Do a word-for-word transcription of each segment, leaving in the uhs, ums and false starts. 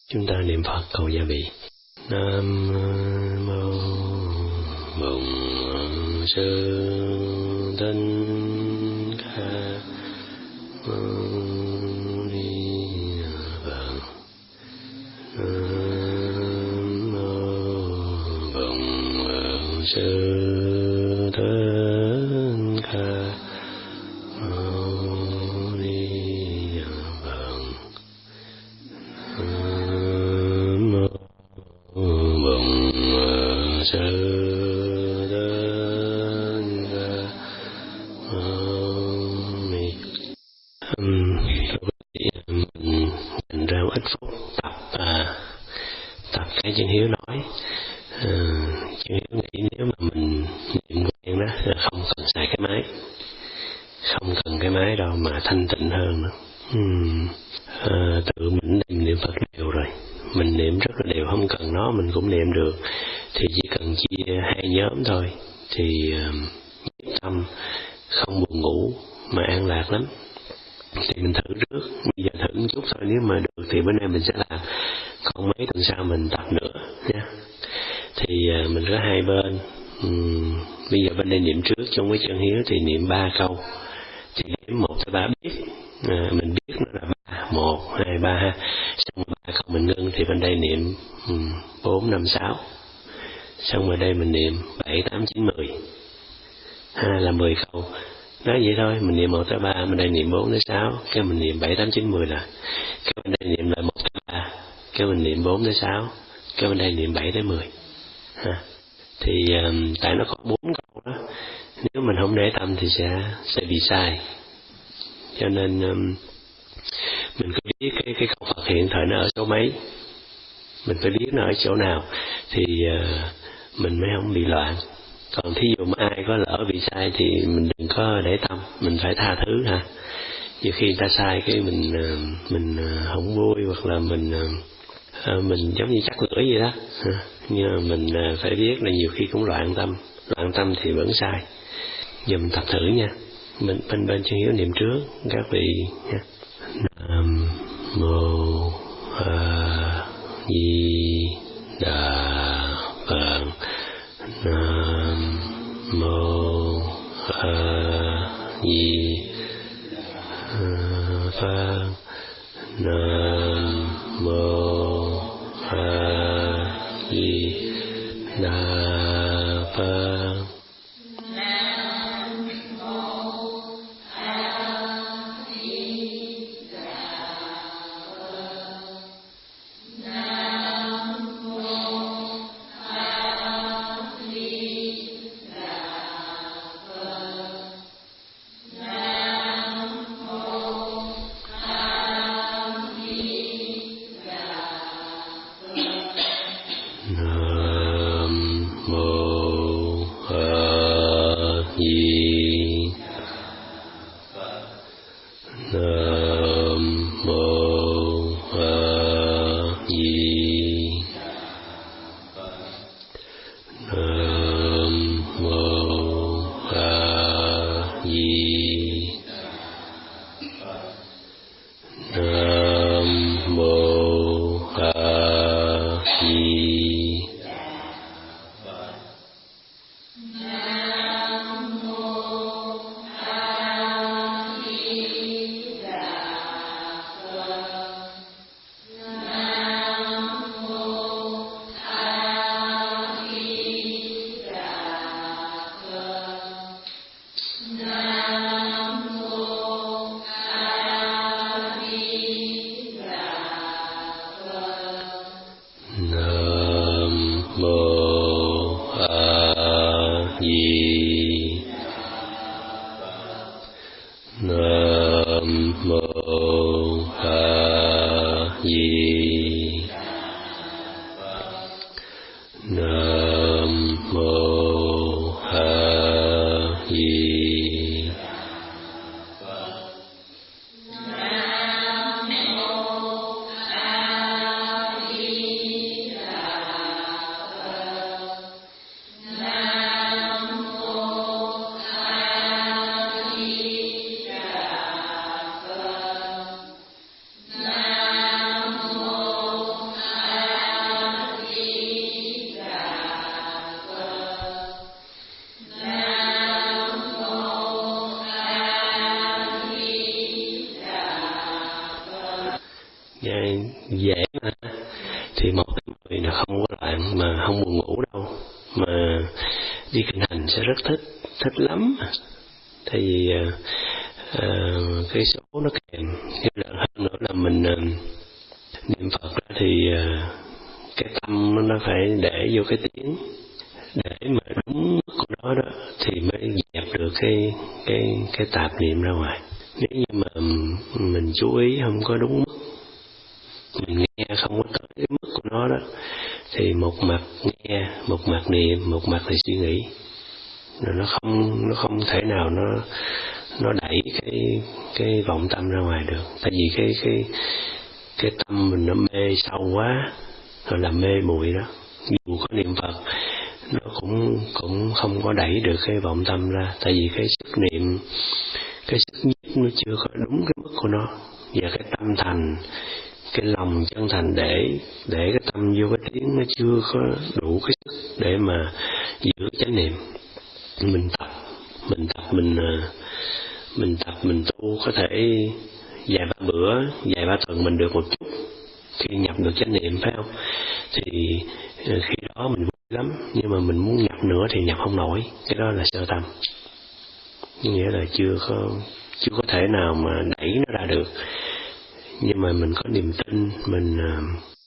Chúng ta niệm Phật cầu gia vị. Nam mô Bổn Sư Thích Ca Mâu Ni Phật. Nam mô Bổn Sư Thích Ca Mâu Ni Phật. Nam mô Bổn Sư Thích Ca Mâu Ni. Mình dành ra một ít phút tập à, tập cái chân hiếu nói. À, chân hiếu nghĩ nếu mà mình niệm quen đó là không cần xài cái máy, không cần cái máy đâu mà thanh tịnh hơn nữa. Uhm. À, tự mình niệm Phật đều rồi, mình niệm rất là đều, không cần nó mình cũng niệm được. Thì chỉ cần chia hai nhóm thôi thì uh, tâm không buồn ngủ mà an lạc lắm. Thì mình thử trước, bây giờ thử một chút thôi, nếu mà được thì bữa nay mình sẽ làm, còn mấy tuần sau mình tập nữa nha. Thì uh, mình có hai bên. Uhm, bây giờ bên đây niệm trước trong cái chân hiếu thì niệm ba câu, thì điểm một tới ba biết, à, mình biết nó là ba, một, hai, ba ha. Xong ba câu mình ngưng thì bên đây niệm bốn, năm, sáu. Xong rồi đây mình niệm bảy, tám, chín, mười. Ha, là mười câu. Nói vậy thôi, mình niệm một tới ba, bên đây niệm bốn tới sáu, cái mình niệm bảy, tám, chín, mười là. Cái bên đây niệm lại một tới ba, cái mình niệm bốn tới sáu, cái bên đây niệm bảy tới mười. Ha. Thì um, tại nó có bốn câu đó, nếu mình không để tâm thì sẽ sẽ bị sai. Cho nên um, mình cứ biết cái cái câu Phật hiện thời nó ở số mấy, mình phải biết nó ở chỗ nào thì uh, mình mới không bị loạn. Còn thí dụ mà ai có lỡ bị sai thì mình đừng có để tâm, mình phải tha thứ ha. Nhiều khi người ta sai cái mình uh, mình uh, không vui, hoặc là mình uh, mình giống như chắc lưỡi vậy đó. Nhưng mà mình uh, phải biết là nhiều khi cũng loạn tâm, loạn tâm thì vẫn sai. Giờ mình tập thử nha. Mình bên bên chân hiếu niệm trước các vị nha. Nam mô A Di Đà Phật. Nam mô A Di Đà Phật. Nam mô A Di Đà Phật. dễ mà. Thì một cái người là không có loạn mà không buồn ngủ đâu, mà đi kinh hành sẽ rất thích, thích lắm. Tại vì uh, uh, cái số nó kèm, như là hơn nữa là mình uh, niệm Phật ra thì uh, cái tâm nó phải để vô cái tiếng, để mà đúng mức của nó đó thì mới dẹp được cái cái cái tạp niệm ra ngoài. Nếu như mà mình chú ý không có đúng mức, mình nghe không có tới cái mức của nó đó, thì một mặt nghe, một mặt niệm, một mặt thì suy nghĩ, rồi nó không nó không thể nào nó nó đẩy cái cái vọng tâm ra ngoài được. Tại vì cái cái cái tâm mình nó mê sâu quá, rồi làm mê muội đó. Dù có niệm Phật nó cũng cũng không có đẩy được cái vọng tâm ra, tại vì cái sức niệm, cái sức nhiếp nó chưa có đúng cái mức của nó, và cái tâm thành, cái lòng chân thành để để cái tâm vô cái tiếng nó chưa có đủ cái sức để mà giữ chánh niệm. Mình tập, mình tập mình mình tập mình tu có thể vài ba bữa, vài ba tuần mình được một chút, khi nhập được chánh niệm phải không? Thì khi đó mình vui lắm, nhưng mà mình muốn nhập nữa thì nhập không nổi, cái đó là sơ tâm, nghĩa là chưa có chưa có thể nào mà đẩy nó ra được. Nhưng mà mình có niềm tin, mình uh,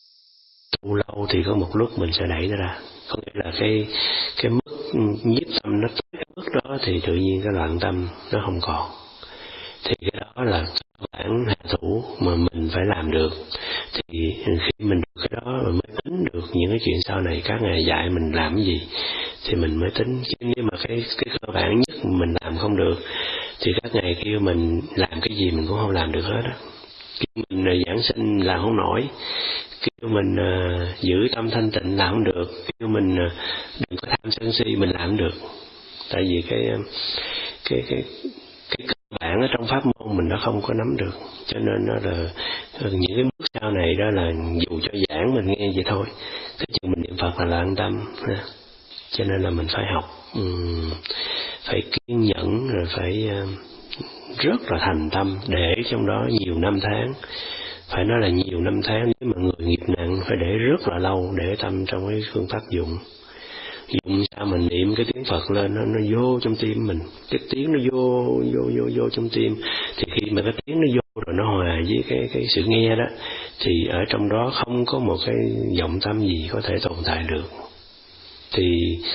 tu lâu thì có một lúc mình sẽ đẩy nó ra. Có nghĩa là cái cái mức nhiếp tâm nó tới cái mức đó thì tự nhiên cái loạn tâm nó không còn. Thì cái đó là bản hạ thủ mà mình phải làm được. Thì khi mình được cái đó mình mới tính được những cái chuyện sau này các ngài dạy mình làm cái gì thì mình mới tính. Chứ nếu mà cái cái cơ bản nhất mình làm không được thì các ngài kêu mình làm cái gì mình cũng không làm được hết á. Kêu mình uh, giảng sinh làm không nổi, kêu mình uh, giữ tâm thanh tịnh làm không được, kêu mình uh, đừng có tham sân si mình làm không được. Tại vì cái cái cái cái cơ bản ở trong pháp môn mình nó không có nắm được, cho nên nó là những cái bước sau này đó là dù cho giảng mình nghe vậy thôi, thế chừng mình niệm Phật là là an tâm. Cho nên là mình phải học, um, phải kiên nhẫn, rồi phải uh, rất là thành tâm để trong đó nhiều năm tháng. Phải nói là nhiều năm tháng, nếu mà người nghiệp nặng phải để rất là lâu để tâm trong cái phương pháp dụng. Dụng sao mình niệm cái tiếng Phật lên, nó, nó vô trong tim mình, cái tiếng nó vô vô vô vô trong tim. Thì khi mà cái tiếng nó vô rồi nó hòa với cái cái sự nghe đó, thì ở trong đó không có một cái vọng tâm gì có thể tồn tại được. Thì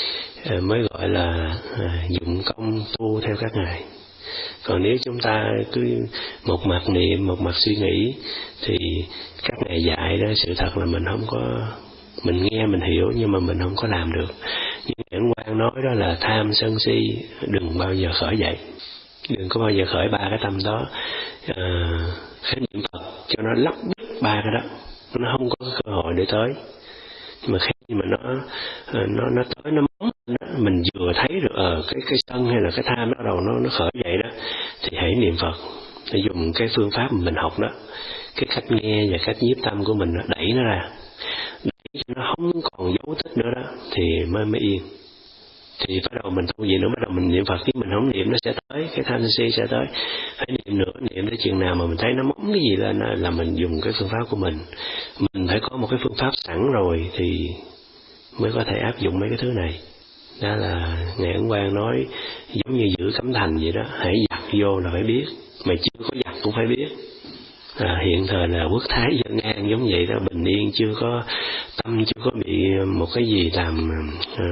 mới gọi là dụng công tu theo các ngài. Còn nếu chúng ta cứ một mặt niệm, một mặt suy nghĩ thì các ngài dạy đó, sự thật là mình không có, mình nghe mình hiểu nhưng mà mình không có làm được. Những Ấn Quang nói đó là tham sân si đừng bao giờ khởi dậy, đừng có bao giờ khởi ba cái tâm đó. À, khái niệm Phật cho nó lấp đứt ba cái đó, nó không có cơ hội để tới. Nhưng mà khi mà nó nó nó tới nó móng đó, mình vừa thấy được ở uh, cái cái sân hay là cái tham bắt đầu nó nó khởi dậy đó, thì hãy niệm Phật, để dùng cái phương pháp mà mình học đó, cái cách nghe và cách nhiếp tâm của mình đó, đẩy nó ra, đẩy cho nó không còn dấu tích nữa đó, thì mới mới yên. Thì bắt đầu mình tu gì nữa, bắt đầu mình niệm Phật, khi mình không niệm nó sẽ tới, cái tham si sẽ tới. Phải niệm nữa, niệm tới chừng nào mà mình thấy nó móng cái gì lên là mình dùng cái phương pháp của mình. Mình phải có một cái phương pháp sẵn rồi thì mới có thể áp dụng mấy cái thứ này. Đó là Ngài Ấn Quang nói giống như giữ cấm thành vậy đó, hãy giặt vô là phải biết, mà chưa có giặt cũng phải biết. À, hiện thời là quốc thái dân an giống vậy đó, bình yên, chưa có tâm chưa có bị một cái gì làm à,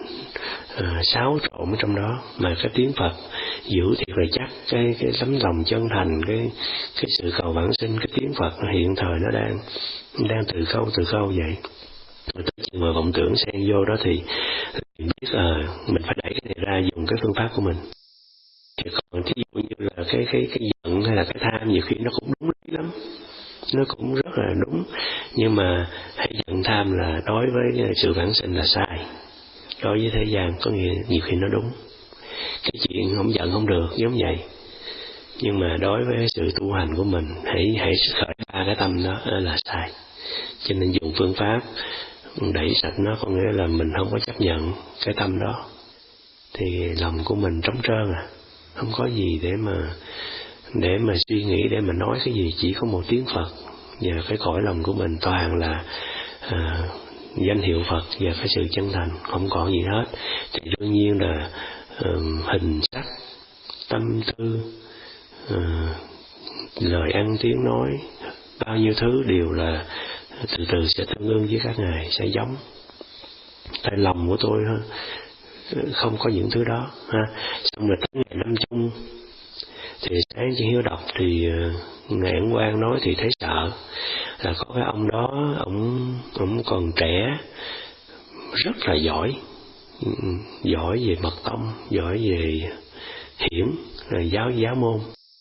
à, xáo trộn ở trong đó, mà cái tiếng Phật giữ thiệt là chắc, cái cái tấm lòng chân thành, cái cái sự cầu vãng sinh, cái tiếng Phật hiện thời nó đang đang từ khâu từ khâu vậy. Rồi tới chừng mà vọng tưởng xen vô đó thì mình biết à, mình phải đẩy cái này ra, dùng cái phương pháp của mình. Thì còn thí dụ như là cái cái cái giận hay là cái tham, nhiều khi nó cũng đúng lắm, nó cũng rất là đúng, nhưng mà hãy giận tham là đối với sự vãng sinh là sai, đối với thế gian có nghĩa nhiều khi nó đúng. Cái chuyện không giận không được giống vậy, nhưng mà đối với sự tu hành của mình, hãy hãy khởi ba cái tâm đó là sai. Cho nên dùng phương pháp đẩy sạch nó, có nghĩa là mình không có chấp nhận cái tâm đó, thì lòng của mình trống trơn à, không có gì để mà để mà suy nghĩ, để mà nói cái gì, chỉ có một tiếng Phật và cái cõi lòng của mình toàn là à, danh hiệu Phật và cái sự chân thành, không còn gì hết. Thì đương nhiên là uh, hình sắc, tâm tư, uh, lời ăn tiếng nói, bao nhiêu thứ đều là từ từ sẽ tương ưng với các ngài, sẽ giống. Tại lòng của tôi không có những thứ đó ha. Xong rồi tới ngày lâm chung thì sáng chị Hiếu đọc thì ngài Ấn Quang nói thì thấy sợ, là có cái ông đó, ông ông còn trẻ, rất là giỏi, giỏi về mật tông, giỏi về hiển, là giáo giáo môn.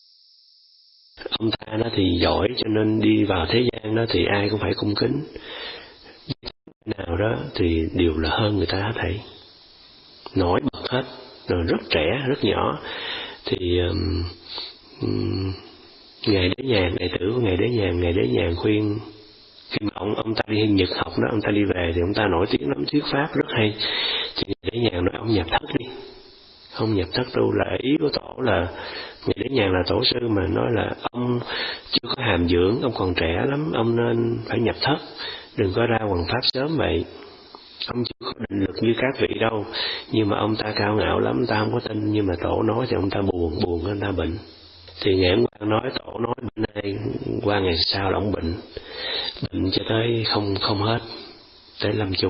Ông ta nó thì giỏi cho nên đi vào thế gian đó thì ai cũng phải cung kính, nào đó thì đều là hơn người ta hết thảy, nổi bật hết, rồi rất trẻ, rất nhỏ. Thì um, um, ngài Đế Nhàn, đệ tử của ngài Đế Nhàn, ngài Đế Nhàn khuyên khi mà ông ông ta đi Nhật học đó, ông ta đi về thì ông ta nổi tiếng lắm, thuyết pháp rất hay. Thì ngài Đế Nhàn nói ông nhập thất đi, không nhập thất đâu. Là ý của tổ là ngài Đế Nhàn là tổ sư mà, nói là ông chưa có hàm dưỡng, ông còn trẻ lắm, ông nên phải nhập thất, đừng có ra hoằng pháp sớm vậy. Ông chưa có định lực như các vị đâu, nhưng mà ông ta cao ngạo lắm, ông ta không có tin. Nhưng mà tổ nói thì ông ta buồn, buồn ông ta bệnh. Thì ngài Ấn Quang nói, tổ nói bữa nay qua ngày sau là ông bệnh, bệnh cho tới không không hết, tới lâm chung.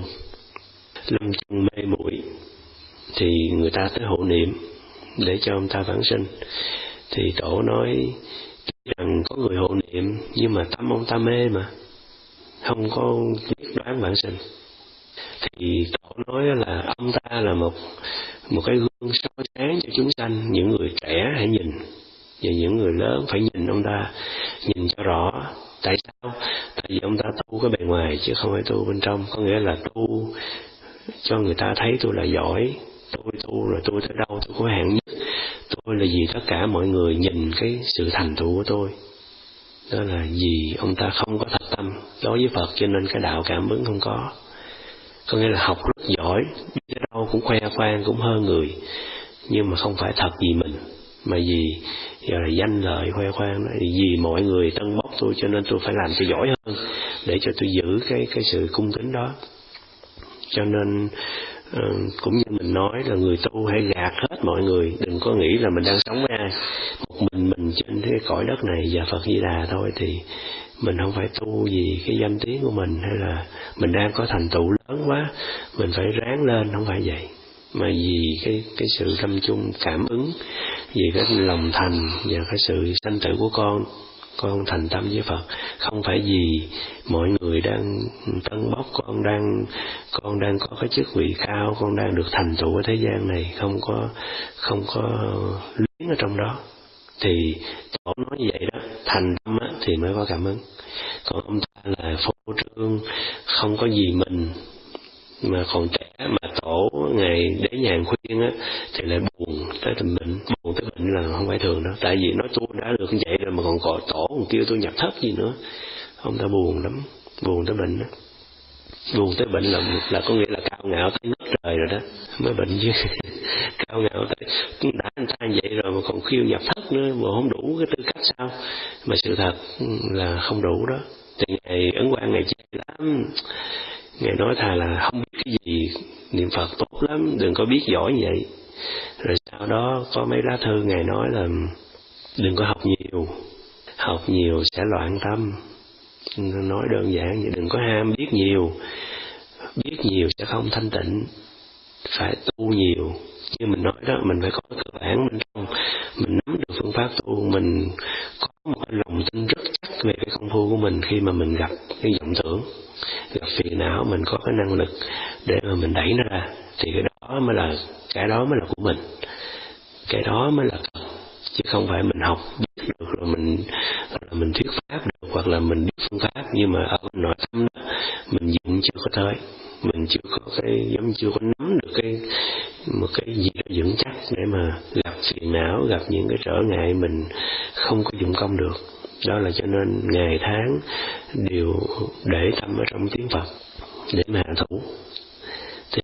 Lâm chung mê muội thì người ta tới hộ niệm để cho ông ta vãng sinh. Thì tổ nói rằng có người hộ niệm nhưng mà tâm ông ta mê mà, không có biết đoán vãng sinh. Thì tổ nói là ông ta là một một cái gương soi sáng cho chúng sanh. Những người trẻ hãy nhìn, và những người lớn phải nhìn ông ta, nhìn cho rõ. Tại sao? Tại vì ông ta tu cái bề ngoài chứ không phải tu bên trong. Có nghĩa là tu cho người ta thấy tôi là giỏi, tôi tu rồi tôi tới đâu tôi có hạng nhất, tôi là vì tất cả mọi người nhìn cái sự thành tựu của tôi. Đó là vì ông ta không có thật tâm đối với Phật, cho nên cái đạo cảm ứng không có. Có nghĩa là học rất giỏi, đi tới đâu cũng khoe khoang, cũng hơn người, nhưng mà không phải thật vì mình, mà vì gọi là danh lợi khoe khoang đó. Vì mọi người tân bốc tôi cho nên tôi phải làm cho giỏi hơn, để cho tôi giữ cái cái sự cung kính đó. Cho nên uh, cũng như mình nói là người tu hãy gạt hết mọi người, đừng có nghĩ là mình đang sống với ai, một mình mình trên cái cõi đất này và Phật Di Đà thôi. Thì mình không phải tu vì cái danh tiếng của mình, hay là mình đang có thành tựu lớn quá mình phải ráng lên, không phải vậy. Mà vì cái cái sự lâm chung cảm ứng, vì cái lòng thành và cái sự sanh tử của con, con thành tâm với Phật. Không phải vì mọi người đang tân bốc, con đang con đang có cái chức vị cao, con đang được thành tựu ở thế gian này, không có không có luyến ở trong đó. Thì tổ nói như vậy đó, thành tâm á, thì mới có cảm ứng. Còn ông ta là phô trương, không có gì mình, mà còn trẻ mà tổ ngày Đế Nhàn khuyên á thì lại buồn tới tình bệnh. Buồn tới bệnh là không phải thường đâu, tại vì nói tôi đã được như vậy rồi mà còn gọi tổ còn kêu tôi nhập thất gì nữa. Ông ta buồn lắm, buồn tới bệnh đó. Buồn tới bệnh là là có nghĩa là cao ngạo tới ngất trời rồi đó mới bệnh chứ. Cao ngạo tới đã anh ta vậy rồi mà còn khiêu nhập thất nữa, mà không đủ cái tư cách sao? Mà sự thật là không đủ đó. Thì ngày Ấn Quang ngày chê lắm, ngài nói thà là không biết cái gì, niệm Phật tốt lắm, đừng có biết giỏi như vậy. Rồi sau đó có mấy lá thư ngài nói là đừng có học nhiều, học nhiều sẽ loạn tâm. Nói đơn giản vậy, đừng có ham biết nhiều, biết nhiều sẽ không thanh tịnh, phải tu nhiều. Như mình nói đó, mình phải có cơ bản bên trong, mình nắm được phương pháp tu, mình có một cái lòng tin rất chắc về cái công phu của mình. Khi mà mình gặp cái vọng tưởng, gặp phiền não, mình có cái năng lực để mà mình đẩy nó ra, thì cái đó mới là cái đó mới là của mình, cái đó mới là thật. Chứ không phải mình học biết được rồi mình rồi mình thuyết pháp được, hoặc là mình biết phương pháp nhưng mà ở nội tâm đó mình dựng chưa có tới, mình chưa có cái giống chưa có nắm được cái một cái gì đó vững chắc để mà gặp phiền não, gặp những cái trở ngại mình không có dụng công được. Đó là cho nên ngày tháng đều để tâm ở trong tiếng Phật để mà hạ thủ. Thì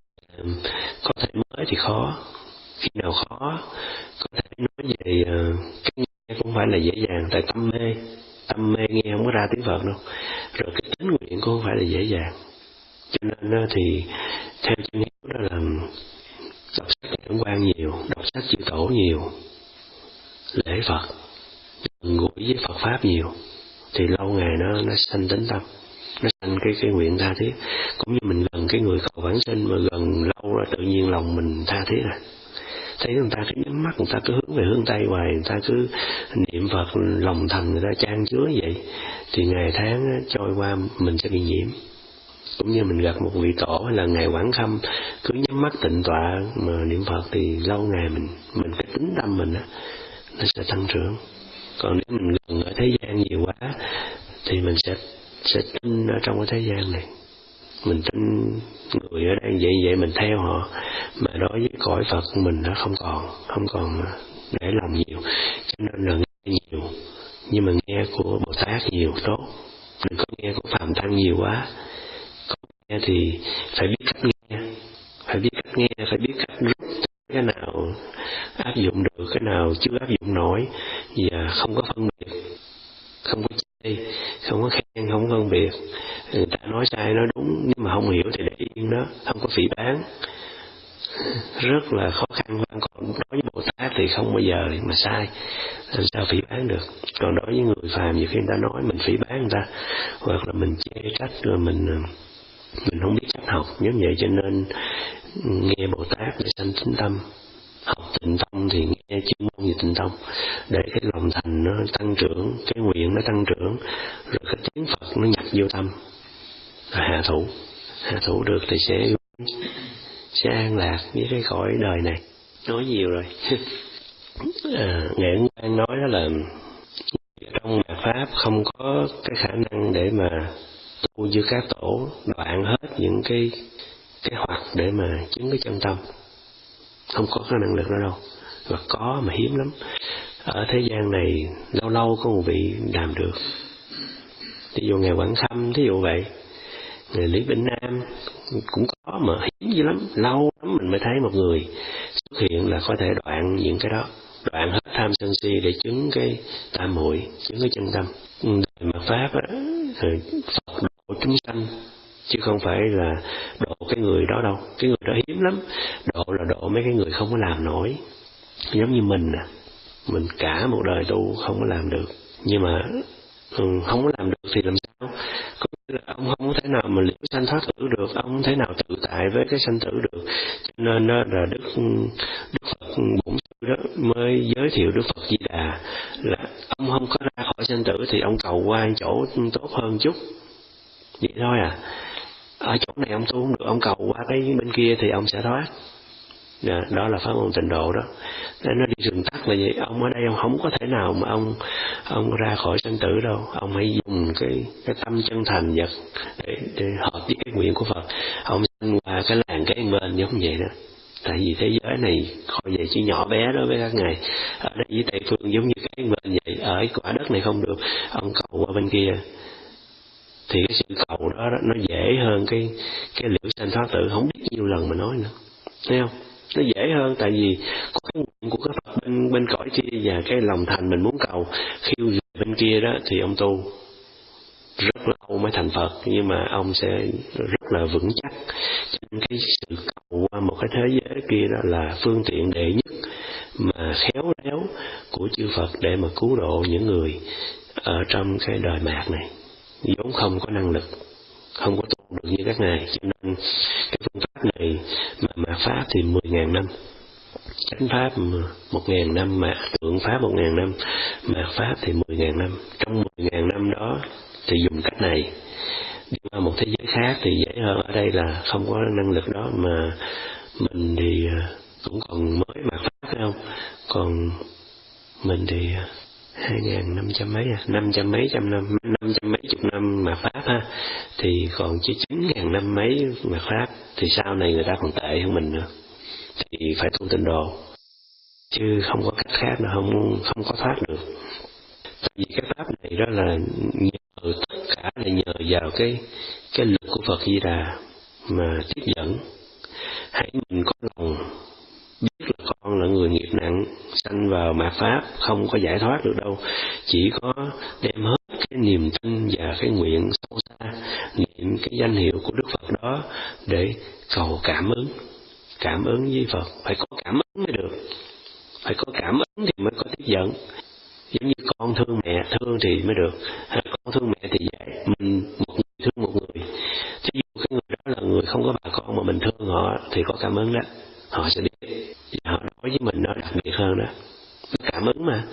có thể mới thì khó, khi nào khó có thể nói về uh, cái nghe cũng phải là dễ dàng, tại tâm mê, tâm mê nghe không có ra tiếng Phật đâu. Rồi cái tính nguyện cũng không phải là dễ dàng. Cho nên thì theo chân hiếu đó là đọc sách Nhãn Quan nhiều, đọc sách chư tổ nhiều, lễ Phật, gần gũi với Phật Pháp nhiều, thì lâu ngày nó nó sanh tính tâm, nó sanh cái cái nguyện tha thiết. Cũng như mình gần cái người cầu vãng sinh mà gần lâu rồi tự nhiên lòng mình tha thiết rồi. Thấy người ta cứ nhắm mắt, người ta cứ hướng về hướng Tây hoài, người ta cứ niệm Phật lòng thành, người ta chan chứa vậy, thì ngày tháng trôi qua mình sẽ bị nhiễm. Cũng như mình gặp một vị tổ hay là ngài Quảng Khâm cứ nhắm mắt tịnh tọa mà niệm Phật, thì lâu ngày mình mình cái tính tâm mình á nó sẽ tăng trưởng. Còn nếu mình gần ở thế gian nhiều quá thì mình sẽ sẽ tin ở trong cái thế gian này, mình tin người ở đây vậy vậy mình theo họ, mà đối với cõi Phật mình nó không còn không còn để lòng nhiều. Cho nên là nghe nhiều, nhưng mà nghe của Bồ Tát nhiều tốt, đừng có nghe của Phạm Tăng nhiều quá. Có nghe thì phải biết cách nghe, phải biết cách nghe, phải biết cách rút cái nào áp dụng được, cái nào chưa áp dụng nổi, và không có phân biệt, không có chê, không có khen, không có phân biệt. Người ta nói sai nói đúng, nhưng mà không hiểu thì để yên đó, không có phỉ báng. Rất là khó khăn. Còn đối với Bồ Tát thì không bao giờ mà sai, làm sao phỉ báng được. Còn đối với người phàm, nhiều khi người ta nói mình phỉ báng người ta, hoặc là mình chê trách, rồi mình mình không biết cách học giống vậy. Cho nên nghe Bồ Tát để sanh tính tâm, học Tịnh Tông thì nghe chuyên môn về Tịnh Tông, để cái lòng thành nó tăng trưởng, cái nguyện nó tăng trưởng, rồi cái tiếng Phật nó nhập vô tâm, rồi hạ thủ hạ thủ được thì sẽ sẽ an lạc với cái cõi đời này. Nói nhiều rồi. à, Ngài Ấn Quang nói đó là trong mạt Pháp không có cái khả năng để mà tu như các tổ đoạn hết những cái cái hoặc để mà chứng cái chân tâm, không có cái năng lực đó đâu, và có mà hiếm lắm. Ở thế gian này lâu lâu có một vị làm được, ví dụ ngài Quảng Khâm thí dụ vậy, người Lý Vĩnh Nam cũng có, mà hiếm dữ lắm, lâu lắm mình mới thấy một người xuất hiện là có thể đoạn những cái đó, đoạn hết tham sân si để chứng cái tam muội, chứng cái chân tâm. Mà Pháp á, Phật độ chúng sanh chứ không phải là độ cái người đó đâu. Cái người đó hiếm lắm, độ là độ mấy cái người không có làm nổi, giống như mình nè, mình cả một đời tu không có làm được. Nhưng mà ừ, không có làm được thì làm sao? Có nghĩa là ông không có thể nào mà liễu sanh thoát tử được, ông không thể nào tự tại với cái sanh tử được. Cho nên đó là Đức Đức Phật Bổn Sư đó mới giới thiệu Đức Phật Di Đà là ông không có ra khỏi sanh tử thì ông cầu qua chỗ tốt hơn chút, vậy thôi à. Ở chỗ này ông tu không được, ông cầu qua cái bên kia thì ông sẽ thoát. Đó, đó là pháp môn Tịnh Độ đó. Nên nó đi đường tắt là vậy. Ông ở đây ông không có thể nào mà ông ông ra khỏi sanh tử đâu. Ông hãy dùng cái cái tâm chân thành vật để, để hợp với cái nguyện của Phật. Ông sanh qua cái làng cái bên giống vậy đó. Tại vì thế giới này khỏi vậy chứ nhỏ bé đối với các ngài. Ở đây với Tây Phương giống như cái bên vậy. Ở cái quả đất này không được, ông cầu qua bên kia thì cái sự cầu đó, đó nó dễ hơn cái cái liễu sanh thoát tử không biết nhiêu lần mà nói nữa, thấy không? Nó dễ hơn, tại vì có cái nguyện của cái Phật bên bên cõi kia, và cái lòng thành mình muốn cầu khiêu về bên kia đó thì ông tu rất lâu mới thành Phật, nhưng mà ông sẽ rất là vững chắc. Cho nên cái sự cầu qua một cái thế giới kia đó là phương tiện đệ nhất mà khéo léo của chư Phật để mà cứu độ những người ở trong cái đời mạt này vốn không có năng lực, không có tu được như các ngài. Cho nên cái phương pháp này mà mà pháp thì mười ngàn năm, chánh pháp một ngàn năm, mà tượng pháp một ngàn năm, mà pháp thì mười ngàn năm. Trong mười ngàn năm đó thì dùng cách này. đi qua một thế giới khác thì dễ hơn. Ở đây là không có năng lực đó, mà mình thì cũng còn mới mà pháp, phải không? Còn mình thì hai ngàn năm trăm mấy à, năm trăm mấy trăm năm, năm trăm mấy chục năm mà pháp ha, thì còn chỉ chín ngàn năm mấy mà pháp, thì sau này người ta còn tệ hơn mình nữa, thì phải tu Tịnh Độ, chứ không có cách khác nào, không không có thoát được. Tại vì cái pháp này đó là nhờ, tất cả là nhờ vào cái cái lực của Phật Di Đà mà tiếp dẫn. Hãy mình có lòng biết là con là người nghiệp nặng, sanh vào mạt pháp không có giải thoát được đâu, chỉ có đem hết cái cái niềm tin và cái nguyện sâu xa, niệm cái danh hiệu của Đức Phật đó để cầu cảm ứng. Cảm ứng với Phật, phải có cảm ứng mới được. Phải có cảm ứng thì mới có tiếp dẫn. Giống như con thương mẹ, thương thì mới được. À, con thương mẹ thì vậy, mình một người thương một người. Thí dụ cái người đó là người không có bà con mà mình thương họ thì có cảm ứng đó. Họ sẽ biết, và họ nói với mình nó đặc biệt hơn đó. Nó cảm ứng mà.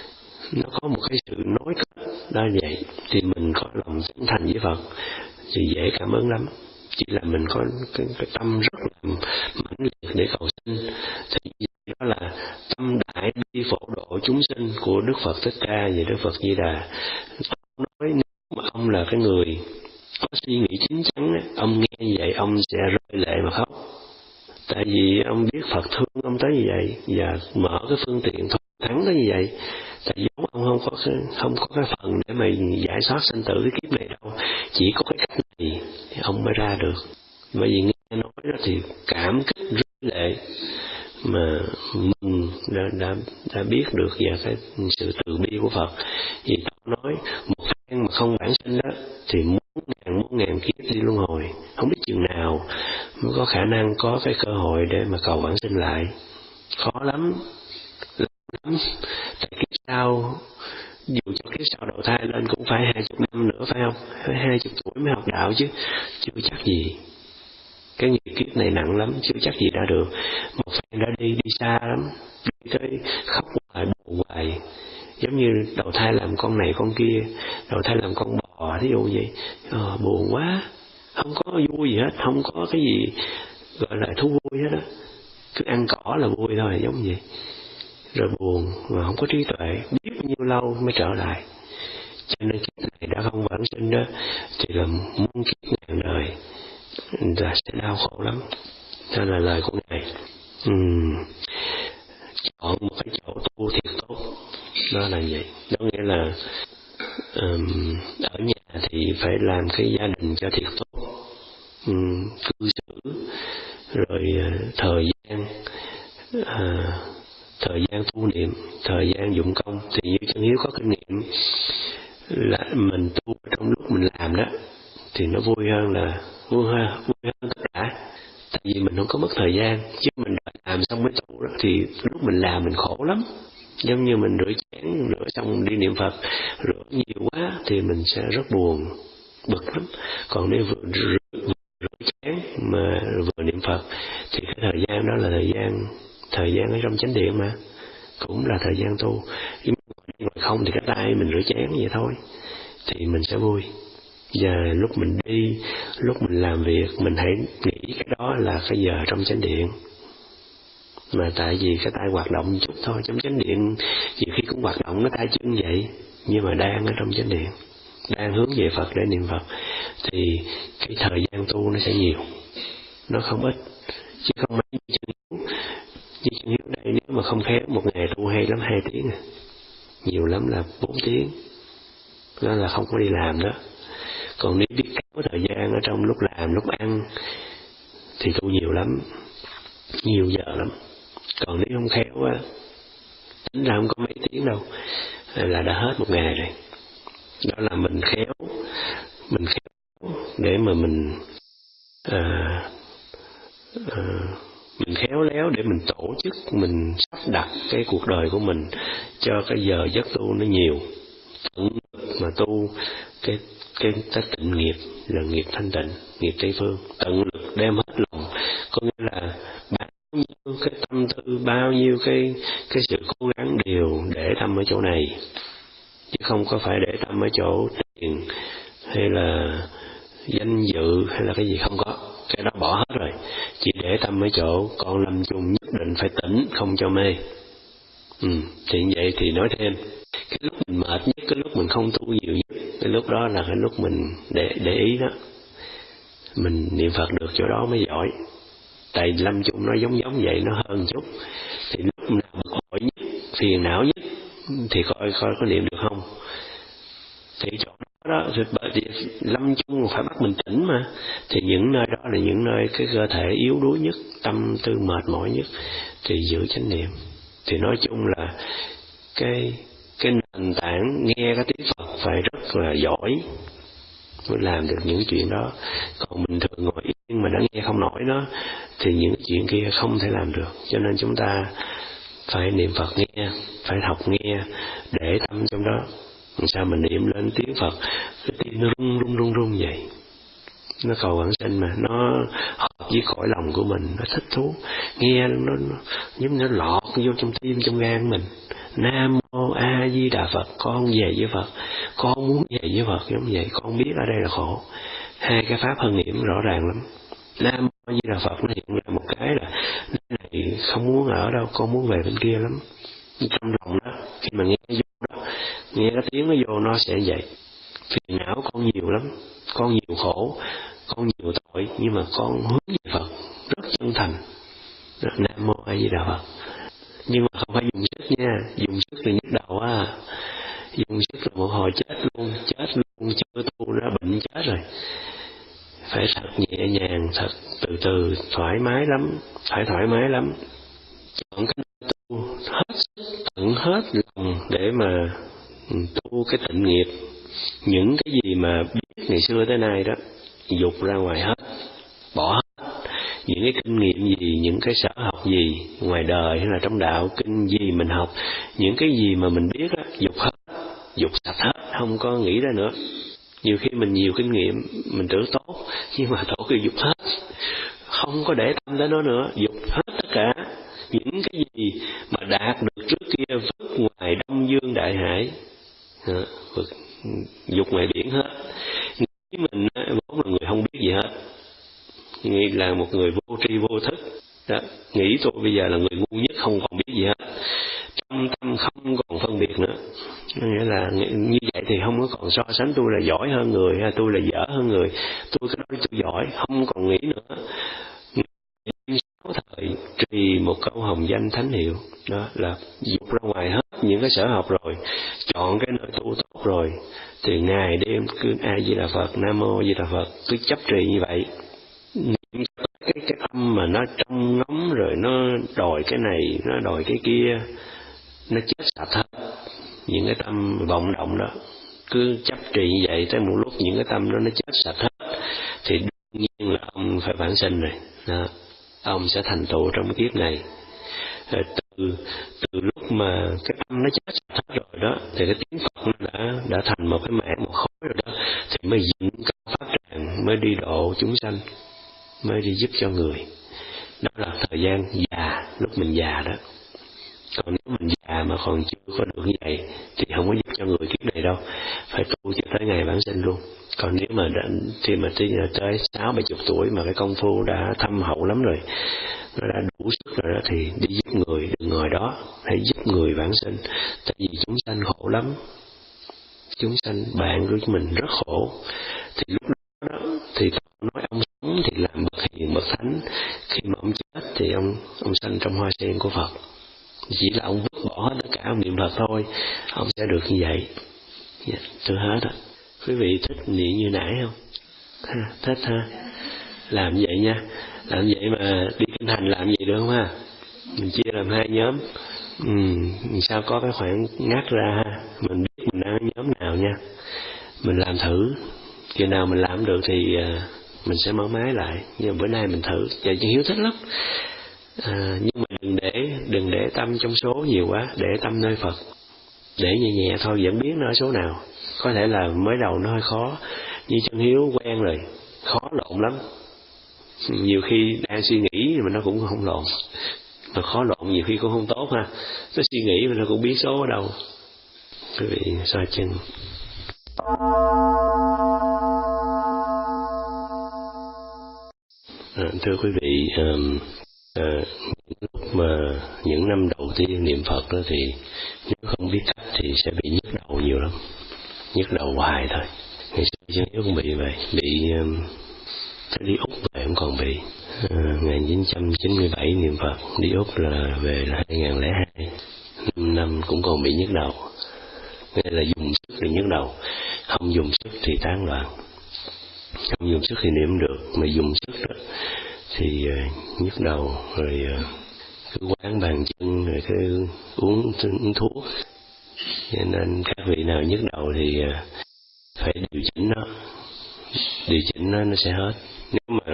Nó có một cái sự nối kết đó vậy. Thì mình có lòng chân thành với Phật thì dễ cảm ứng lắm. Chỉ là mình có cái, cái tâm rất là mãnh liệt để cầu xin. Thì đó là tâm đại bi phổ độ chúng sinh của Đức Phật Thích Ca và Đức Phật Di Đà. Ông nói nếu mà ông là cái người có suy nghĩ chín chắn, ông nghe như vậy ông sẽ rơi lệ mà khóc. Tại vì ông biết Phật thương ông tới như vậy và mở cái phương tiện thoát thắng tới như vậy. Tại vì ông không có không có cái phần để mà giải thoát sanh tử cái kiếp này đâu, chỉ có cái cách này thì ông mới ra được. Bởi vì nghe nói đó thì cảm kích rơi lệ, mà mừng đã, đã, đã biết được về cái sự từ bi của Phật. Vì Phật nói một phen mà không vãng sinh đó thì muôn ngàn muôn ngàn kiếp đi luân hồi, không biết chừng nào mới có khả năng có cái cơ hội để mà cầu vãng sinh lại. Khó lắm, lắm. Tại kiếp sau, dù cho kiếp sau đầu thai lên cũng phải hai chục năm nữa phải không? Phải hai chục tuổi mới học đạo chứ, chưa chắc gì. Cái nghiệp kiếp này nặng lắm, chưa chắc gì đã được. Một phen đã đi, đi xa lắm, đi tới khóc hoài, buồn hoài. Giống như đầu thai làm con này con kia, đầu thai làm con bò, thí dụ vậy. Ờ, buồn quá, không có vui gì hết, không có cái gì gọi là thú vui hết á. Cứ ăn cỏ là vui thôi, giống vậy. Rồi buồn, mà không có trí tuệ, biết bao nhiêu lâu mới trở lại. Cho nên kiếp này đã không vãng sinh đó, thì là muôn kiếp ngàn đời là sẽ đau khổ lắm. Đó là lời của Ngài. Uhm. Chọn một cái chỗ tu thiệt tốt, đó là vậy. Đó nghĩa là um, ở nhà thì phải làm cái gia đình cho thiệt tốt, um, cư xử, rồi uh, thời gian uh, thời gian tu niệm, thời gian dụng công. Thì như Chân Hiếu có kinh nghiệm là mình tu trong lúc mình làm đó thì nó vui hơn là vui hơn, vui hơn tất cả. Tại vì mình không có mất thời gian, chứ mình làm xong mới tu đó thì lúc mình làm mình khổ lắm. Giống như mình rửa chén, rửa xong đi niệm Phật, rửa nhiều quá thì mình sẽ rất buồn, bực lắm. Còn nếu vừa rửa, vừa rửa chén mà vừa niệm Phật thì cái thời gian đó là thời gian thời gian ở trong chánh điện mà, cũng là thời gian tu. Nếu ngồi không thì cái tay mình rửa chén vậy thôi, thì mình sẽ vui. Và lúc mình đi, lúc mình làm việc, mình hãy nghĩ cái đó là cái giờ trong chánh điện. Mà tại vì cái tay hoạt động chút thôi, trong chánh điện nhiều khi cũng hoạt động cái tay chân vậy, nhưng mà đang ở trong chánh điện, đang hướng về Phật để niệm Phật, thì cái thời gian tu nó sẽ nhiều, nó không ít. Chứ không mấy như Chân Hiếu, như Chân Hiếu đây nếu mà không khéo một ngày tu hay lắm hai tiếng, nhiều lắm là bốn tiếng, đó là không có đi làm đó. Còn nếu biết kéo thời gian ở trong lúc làm, lúc ăn thì tu nhiều lắm, nhiều giờ lắm. Còn nếu không khéo á, tính ra không có mấy tiếng đâu là đã hết một ngày rồi. Đó là mình khéo, mình khéo để mà mình à, à, mình khéo léo để mình tổ chức, mình sắp đặt cái cuộc đời của mình cho cái giờ giấc tu nó nhiều, tận lực mà tu cái cái cái tịnh nghiệp là nghiệp thanh tịnh, nghiệp Tây phương, tận lực đem hết lòng, có nghĩa là bao nhiêu cái tâm tư, bao nhiêu cái cái sự cố gắng đều để tâm ở chỗ này, chứ không có phải để tâm ở chỗ tiền hay là danh dự hay là cái gì, không có, cái đó bỏ hết rồi, chỉ để tâm ở chỗ con lâm chung nhất định phải tỉnh, không cho mê. Ừ, thì như vậy thì nói thêm, cái lúc mình mệt nhất, cái lúc mình không tu nhiều nhất, cái lúc đó là cái lúc mình để để ý đó, mình niệm Phật được chỗ đó mới giỏi. Tại lâm chung nó giống giống vậy, nó hơn chút. Thì lúc nào bực bội nhất, phiền não nhất thì coi coi có niệm được không. Thì chỗ đó đó, thì bởi vì lâm chung phải bắt mình tỉnh mà, thì những nơi đó là những nơi cái cơ thể yếu đuối nhất, tâm tư mệt mỏi nhất, thì giữ chánh niệm. Thì nói chung là cái cái nền tảng nghe cái tiếng Phật phải rất là giỏi mới làm được những chuyện đó. Còn bình thường ngồi yên mà đã nghe không nổi nó thì những chuyện kia không thể làm được. Cho nên chúng ta phải niệm Phật nghe, phải học nghe, để tâm trong đó. Làm sao mình niệm lên tiếng Phật, cái tim nó rung rung rung rung vậy. Nó cầu vãng sinh mà, nó hợp với cõi lòng của mình, nó thích thú. Nghe nó, nó giống như nó lọt vô trong tim, trong gan mình. Nam Mô A Di Đà Phật, con về với Phật, con muốn về với Phật giống vậy, con biết ở đây là khổ. Hai cái pháp hơn niệm rõ ràng lắm. Nam Mô A Di Đà Phật nó hiện ra một cái là nơi này không muốn ở đâu, con muốn về bên kia lắm. Trong lòng đó, khi mà nghe vô đó, nghe cái tiếng nó vô nó sẽ vậy. Phiền não con nhiều lắm, con nhiều khổ, con nhiều tội, nhưng mà con hướng về Phật rất chân thành. Đó, Nam Mô A Di Đà Phật. Nhưng mà không phải dùng sức nha, dùng sức thì nhức đầu á, dùng sức là một hồi chết luôn, chết luôn, chưa tu ra bệnh chết rồi. Phải thật nhẹ nhàng, thật từ từ, thoải mái lắm, phải thoải mái lắm. Chọn cái tu hết sức, tận hết lòng để mà tu cái tịnh nghiệp. Những cái gì mà biết ngày xưa tới nay đó, dục ra ngoài hết, bỏ hết. Những cái kinh nghiệm gì, những cái sở học gì, ngoài đời hay là trong đạo, kinh gì mình học, những cái gì mà mình biết đó, dục hết, dục sạch hết, không có nghĩ ra nữa. Nhiều khi mình nhiều kinh nghiệm, mình tưởng tốt, nhưng mà tổ kia dục hết, không có để tâm tới nó nữa, dục hết tất cả. Những cái gì mà đạt được trước kia vứt ngoài Đông Dương Đại Hải, vứt, dục ngoài biển hết. Nghĩ mình vốn là người không biết gì hết, nghĩ là một người vô tri vô thức đó. Nghĩ tôi bây giờ là người ngu nhất, không còn biết gì hết, trong tâm không còn phân biệt nữa. Nghĩa là như vậy thì không có còn so sánh tôi là giỏi hơn người hay tôi là dở hơn người, tôi cái đó tôi giỏi, không còn nghĩ nữa. Sáu thời trì một câu hồng danh thánh hiệu, đó là dục ra ngoài hết những cái sở học rồi, chọn cái nơi tu tốt rồi, thì ngày đêm cứ A Di Đà Phật, Nam Mô A Di Đà Phật, cứ chấp trì như vậy. Cái, cái tâm mà nó trong ngóng rồi nó đòi cái này, nó đòi cái kia, nó chết sạch hết. Những cái tâm vọng động đó, cứ chấp trì như vậy, tới một lúc những cái tâm đó nó chết sạch hết, thì đương nhiên là ông phải vãng sinh rồi. Đó. Ông sẽ thành tựu trong kiếp này. Rồi từ từ lúc mà cái tâm nó chết sạch hết rồi đó, thì cái tiếng Phật nó đã đã thành một cái mảng, một khối rồi đó, thì mới dựng cao pháp tràng, mới đi độ chúng sanh, mới đi giúp cho người. Đó là thời gian già, lúc mình già đó. Còn nếu mình già mà còn chưa có được như vậy thì không có giúp cho người kiếp này đâu, phải tu cho tới ngày vãng sinh luôn. Còn nếu mà đã, khi mà tới sáu bảy chục tuổi mà cái công phu đã thâm hậu lắm rồi, nó đã đủ sức rồi đó, thì đi giúp người, đừng ngồi đó, hãy giúp người vãng sinh. Tại vì chúng sanh khổ lắm, chúng sanh bạn của mình rất khổ. Thì lúc đó, đó thì nói ông sống thì làm bậc hiền bậc thánh, khi mà ông chết thì ông ông sanh trong hoa sen của Phật. Chỉ là ông vứt bỏ hết tất cả, ông niệm Phật thôi, ông sẽ được như vậy. Yeah, tôi hết đó. Quý vị thích niệm như nãy không? Ha, thích ha? Làm vậy nha, làm vậy mà đi kinh hành làm vậy được không ha? Mình chia làm hai nhóm, ừ, sao có cái khoảng ngắt ra ha? Mình biết mình đang ở nhóm nào nha, mình làm thử, khi nào mình làm được thì uh, mình sẽ mở máy lại. Nhưng mà bữa nay mình thử, giờ chị Hiếu thích lắm. À, nhưng mà đừng để đừng để tâm trong số nhiều quá, để tâm nơi Phật, để nhẹ nhẹ thôi, vẫn biết nó ở số nào. Có thể là mới đầu nó hơi khó, như chân Hiếu quen rồi, khó lộn lắm. Nhiều khi đang suy nghĩ mà nó cũng không lộn, mà khó lộn nhiều khi cũng không tốt ha. Nó suy nghĩ mà nó cũng biết số ở đâu. Quý vị xoa chân. À, thưa quý vị, um, À, lúc mà những năm đầu tiên niệm Phật đó thì nếu không biết cách thì sẽ bị nhức đầu nhiều lắm, nhức đầu hoài thôi. Ngày xưa chứ nếu không bị vậy, bị phải đi Úc về không còn bị. À, một nghìn chín trăm chín mươi bảy niệm Phật, đi Úc là về là hai nghìn không trăm lẻ hai, năm năm cũng còn bị nhức đầu. Nghĩa là dùng sức thì nhức đầu, không dùng sức thì tán loạn. Không dùng sức thì niệm được, mà dùng sức đó thì uh, nhức đầu, rồi uh, cứ quán bàn chân, rồi cứ uống, uống thuốc. cho nên các vị nào nhức đầu thì phải điều chỉnh nó, điều chỉnh nó nó sẽ hết. Nếu mà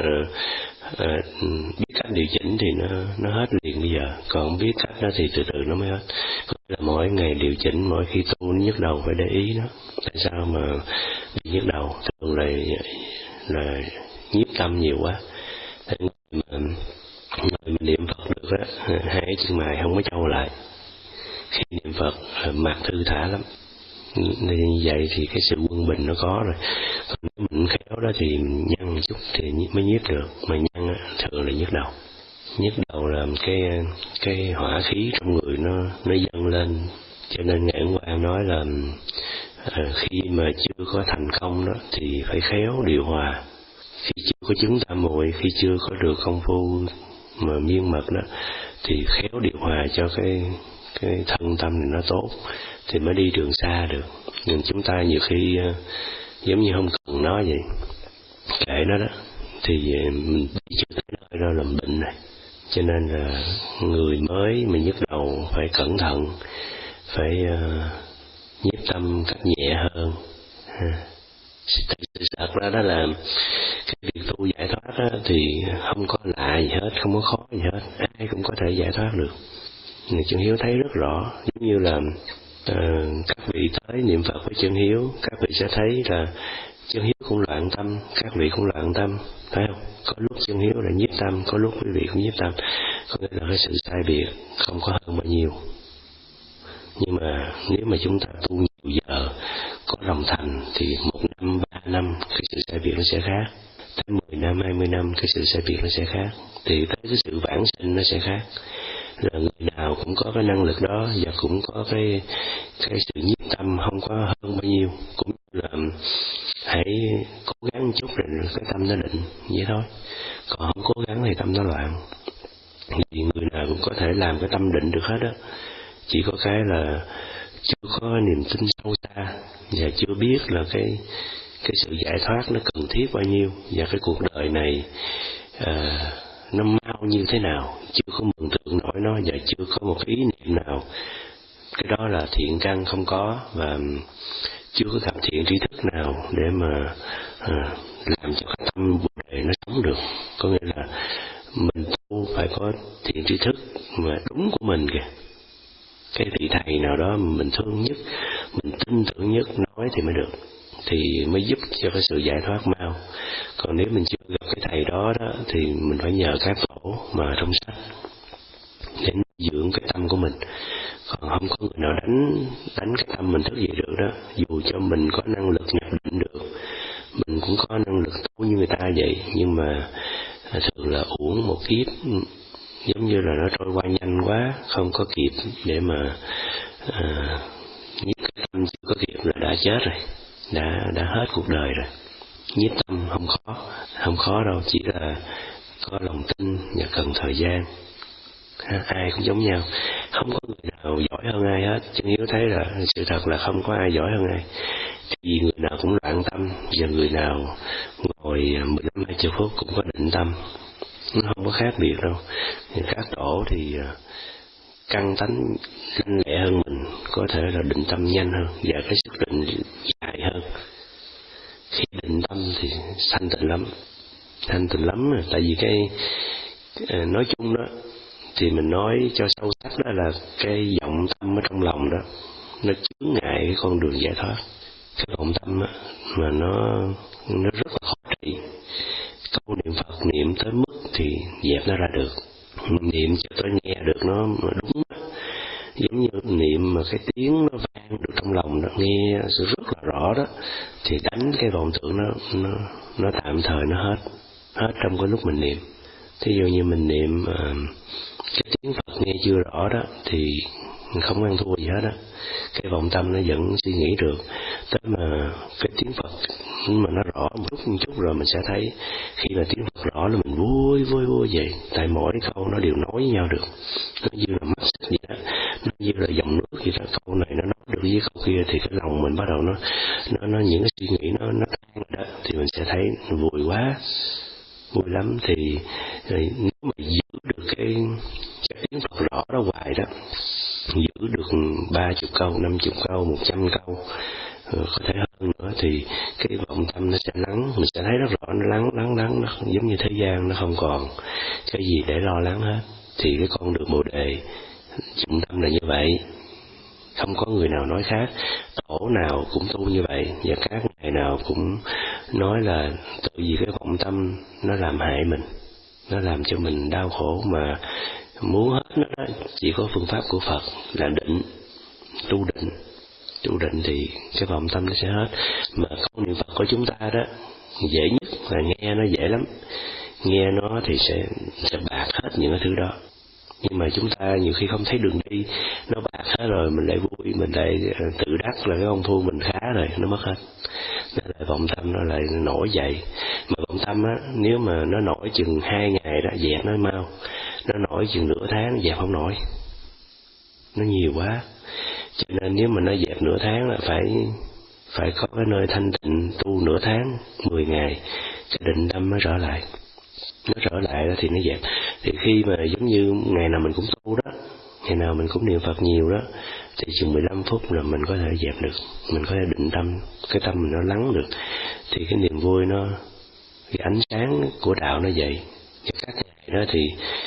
à, biết cách điều chỉnh thì nó nó hết liền bây giờ, còn không biết cách đó thì từ từ nó mới hết. Có là mỗi ngày điều chỉnh, mỗi khi tu nhức đầu phải để ý nó. Tại sao mà bị nhức đầu? Thường là là nhiếp tâm nhiều quá. Thế mà người mình niệm Phật được á, hai cái chân mày không có trâu lại. Khi niệm Phật mặt thư thả lắm. Như vậy thì cái sự quân bình nó có rồi. Còn nếu mình khéo đó thì nhăn chút thì mới nhiếp được, mà nhăn á, thường là nhức đầu. Nhức đầu là cái cái hỏa khí trong người nó nó dâng lên. Cho nên ngày hôm qua em nói là à, khi mà chưa có thành công đó thì phải khéo điều hòa. Khi chưa có chứng tam muội, khi chưa có được công phu mà miên mật đó thì khéo điều hòa cho cái cái thân tâm này nó tốt thì mới đi đường xa được. Nhưng chúng ta nhiều khi uh, giống như không cần nó vậy, kệ nó đó, thì mình đi chưa tới nơi đó làm bệnh này. Cho nên là người mới mà nhức đầu phải cẩn thận, phải uh, nhiếp tâm cách nhẹ hơn. Ha. Sự thật ra đó là cái việc tu giải thoát đó thì không có lạ gì hết, không có khó gì hết, ai cũng có thể giải thoát được. Người Chân Hiếu thấy rất rõ, giống như là uh, các vị tới niệm Phật với Chân Hiếu, các vị sẽ thấy là Chân Hiếu cũng loạn tâm, các vị cũng loạn tâm, phải không? Có lúc Chân Hiếu là nhiếp tâm, có lúc quý vị cũng nhiếp tâm, có nghĩa là cái sự sai biệt không có hơn bao nhiêu. Nhưng mà nếu mà chúng ta tu nhiều giờ, có lòng thành thì một năm, ba năm cái sự sai biệt nó sẽ khác, tới mười năm, hai mươi năm cái sự sai biệt nó sẽ khác, thì tới cái sự vãng sinh nó sẽ khác. Là người nào cũng có cái năng lực đó và cũng có cái cái sự nhiếp tâm không có hơn bao nhiêu, cũng là hãy cố gắng chút rồi cái tâm nó định vậy thôi, còn không cố gắng thì tâm nó loạn. Vì người nào cũng có thể làm cái tâm định được hết á, chỉ có cái là chưa có niềm tin sâu xa và chưa biết là cái cái sự giải thoát nó cần thiết bao nhiêu và cái cuộc đời này à, nó mau như thế nào, chưa có mường tượng nổi nó và chưa có một ý niệm nào. Cái đó là thiện căn không có, và chưa có gặp thiện tri thức nào để mà à, làm cho cái tâm Bồ đề nó sống được. Có nghĩa là mình tu phải có thiện tri thức mà đúng của mình kìa. Cái vị thầy nào đó mình thương nhất, mình tin tưởng nhất nói thì mới được, thì mới giúp cho cái sự giải thoát mau. Còn nếu mình chưa gặp cái thầy đó đó thì mình phải nhờ các tổ mà trong sách để dưỡng cái tâm của mình. Còn không có người nào đánh đánh cái tâm mình thức dậy được đó. Dù cho mình có năng lực nhập định được, mình cũng có năng lực tu như người ta vậy, nhưng mà thường là uổng một kiếp, giống như là nó trôi qua nhanh quá, không có kịp để mà à, nhiếp cái tâm chưa có kịp là đã chết rồi, đã đã hết cuộc đời rồi. Nhiếp tâm không khó, không khó đâu, chỉ là có lòng tin và cần thời gian. Ha, ai cũng giống nhau, không có người nào giỏi hơn ai hết. Chân Hiếu thấy là sự thật là không có ai giỏi hơn ai, vì người nào cũng loạn tâm và người nào ngồi mười lăm hai mươi phút cũng có định tâm, nó không có khác biệt đâu. Các tổ thì căn tánh lanh lẹ hơn mình, có thể là định tâm nhanh hơn và cái sức định dài hơn. Khi định tâm thì thanh tịnh lắm, thanh tịnh lắm. Tại vì cái nói chung đó thì mình nói cho sâu sắc đó là cái vọng tâm ở trong lòng đó nó chướng ngại cái con đường giải thoát. Cái vọng tâm á mà nó nó rất là khó trị. Câu niệm Phật niệm tới mức thì dẹp nó ra được, niệm cho tôi nghe được nó đúng đó. Giống như niệm mà cái tiếng nó vang được trong lòng đó, nghe rất là rõ đó, thì đánh cái vọng tưởng nó nó nó tạm thời nó hết hết trong cái lúc mình niệm. Thí dụ như mình niệm uh, cái tiếng Phật nghe chưa rõ đó thì không ăn thua gì hết á, cái vọng tâm nó vẫn suy nghĩ được. Tới mà cái tiếng Phật mà nó rõ một chút một chút rồi mình sẽ thấy khi mà tiếng Phật rõ là mình vui vui vui vậy, tại mỗi câu nó đều nói với nhau được, nó như là mắt xích vậy đó, nó như là dòng nước vậy đó. Câu này nó nói được với câu kia thì cái lòng mình bắt đầu nó nó, nó những cái suy nghĩ nó nó tan rồi đó, thì mình sẽ thấy vui quá, vui lắm. Thì nếu mà giữ được cái, cái tiếng Phật rõ đó hoài đó giữ được ba chục câu, năm chục câu, một trăm câu, có thể hơn nữa, thì cái vọng tâm nó sẽ lắng, mình sẽ thấy rất rõ nó lắng lắng lắng, nó giống như thế gian nó không còn cái gì để lo lắng hết. Thì cái con đường Bồ Đề dụng tâm là như vậy, không có người nào nói khác, tổ nào cũng tu như vậy, và các ngài nào cũng nói là tự vì cái vọng tâm nó làm hại mình, nó làm cho mình đau khổ, mà muốn hết nó đó, chỉ có phương pháp của Phật là định, tu định. Tu định thì cái vọng tâm nó sẽ hết. Mà câu niệm Phật của chúng ta đó, dễ nhất là nghe nó dễ lắm, nghe nó thì sẽ sẽ bạc hết những cái thứ đó. Nhưng mà chúng ta nhiều khi không thấy đường đi, nó bạc hết rồi mình lại vui, mình lại tự đắc là cái công phu mình khá rồi, nó mất hết. Nên là vọng tâm nó lại nổi dậy. Mà vọng tâm á, nếu mà nó nổi chừng hai ngày đó, dẹp nó mau. Nó nổi chừng nửa tháng, dẹp không nổi, nó nhiều quá. Cho nên nếu mà nó dẹp nửa tháng là phải phải có cái nơi thanh tịnh tu nửa tháng, mười ngày, cái định tâm nó trở lại. Nó trở lại đó thì nó dẹp. Thì khi mà giống như ngày nào mình cũng tu đó, ngày nào mình cũng niệm Phật nhiều đó, thì chừng mười lăm phút là mình có thể dẹp được, mình có thể định tâm, cái tâm mình nó lắng được. Thì cái niềm vui nó, cái ánh sáng của đạo nó vậy. Và các ngày đó thì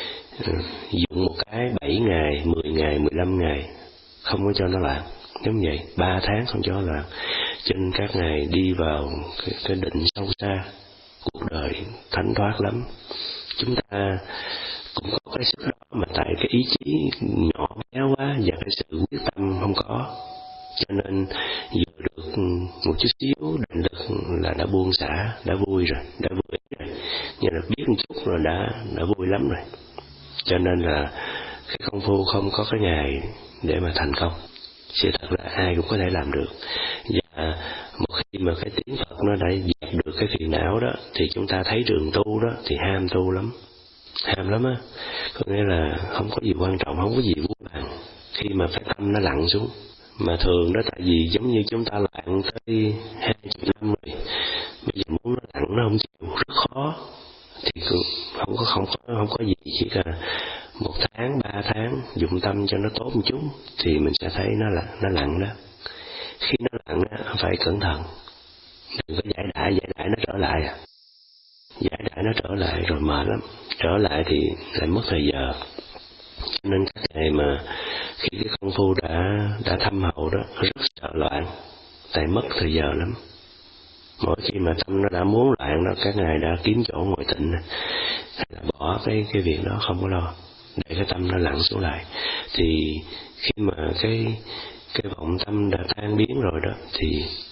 dùng một cái bảy ngày, mười ngày, mười lăm ngày, không có cho nó loạn, giống vậy, ba tháng không cho nó loạn. Cho nên các ngài đi vào cái, cái định sâu xa, cuộc đời thánh thoát lắm. Chúng ta cũng có cái sức đó, mà tại cái ý chí nhỏ bé quá và cái sự quyết tâm không có, cho nên vừa được một chút xíu định lực là đã buông xả, đã vui rồi, đã vui rồi, nhưng là biết một chút rồi đã đã vui lắm rồi. Cho nên là cái công phu không có cái ngày để mà thành công. Sự thật là ai cũng có thể làm được. Và một khi mà cái tiếng Phật nó đã dẹp được cái phiền não đó, thì chúng ta thấy đường tu đó thì ham tu lắm, ham lắm á. Có nghĩa là không có gì quan trọng, không có gì vui bằng khi mà cái tâm nó lặng xuống. Mà thường đó, tại vì giống như chúng ta lặng tới hai chục năm rồi, bây giờ muốn nó lặng nó không chịu, rất khó. Thì không có không có không có gì, chỉ là một tháng, ba tháng dụng tâm cho nó tốt một chút thì mình sẽ thấy nó là nó lặng đó. Khi nó lặng đó, phải cẩn thận, đừng có giải đãi, giải đãi nó trở lại à. Giải đãi nó trở lại rồi mệt lắm, trở lại thì lại mất thời giờ. Cho nên các ngày mà khi cái công phu đã đã thâm hậu đó, rất sợ loạn, tại mất thời giờ lắm. Mỗi khi mà tâm nó đã muốn loạn đó, các ngài đã kiếm chỗ ngồi tịnh, là bỏ cái cái việc đó không có lo, để cái tâm nó lặng xuống lại. Thì khi mà cái cái vọng tâm đã tan biến rồi đó, thì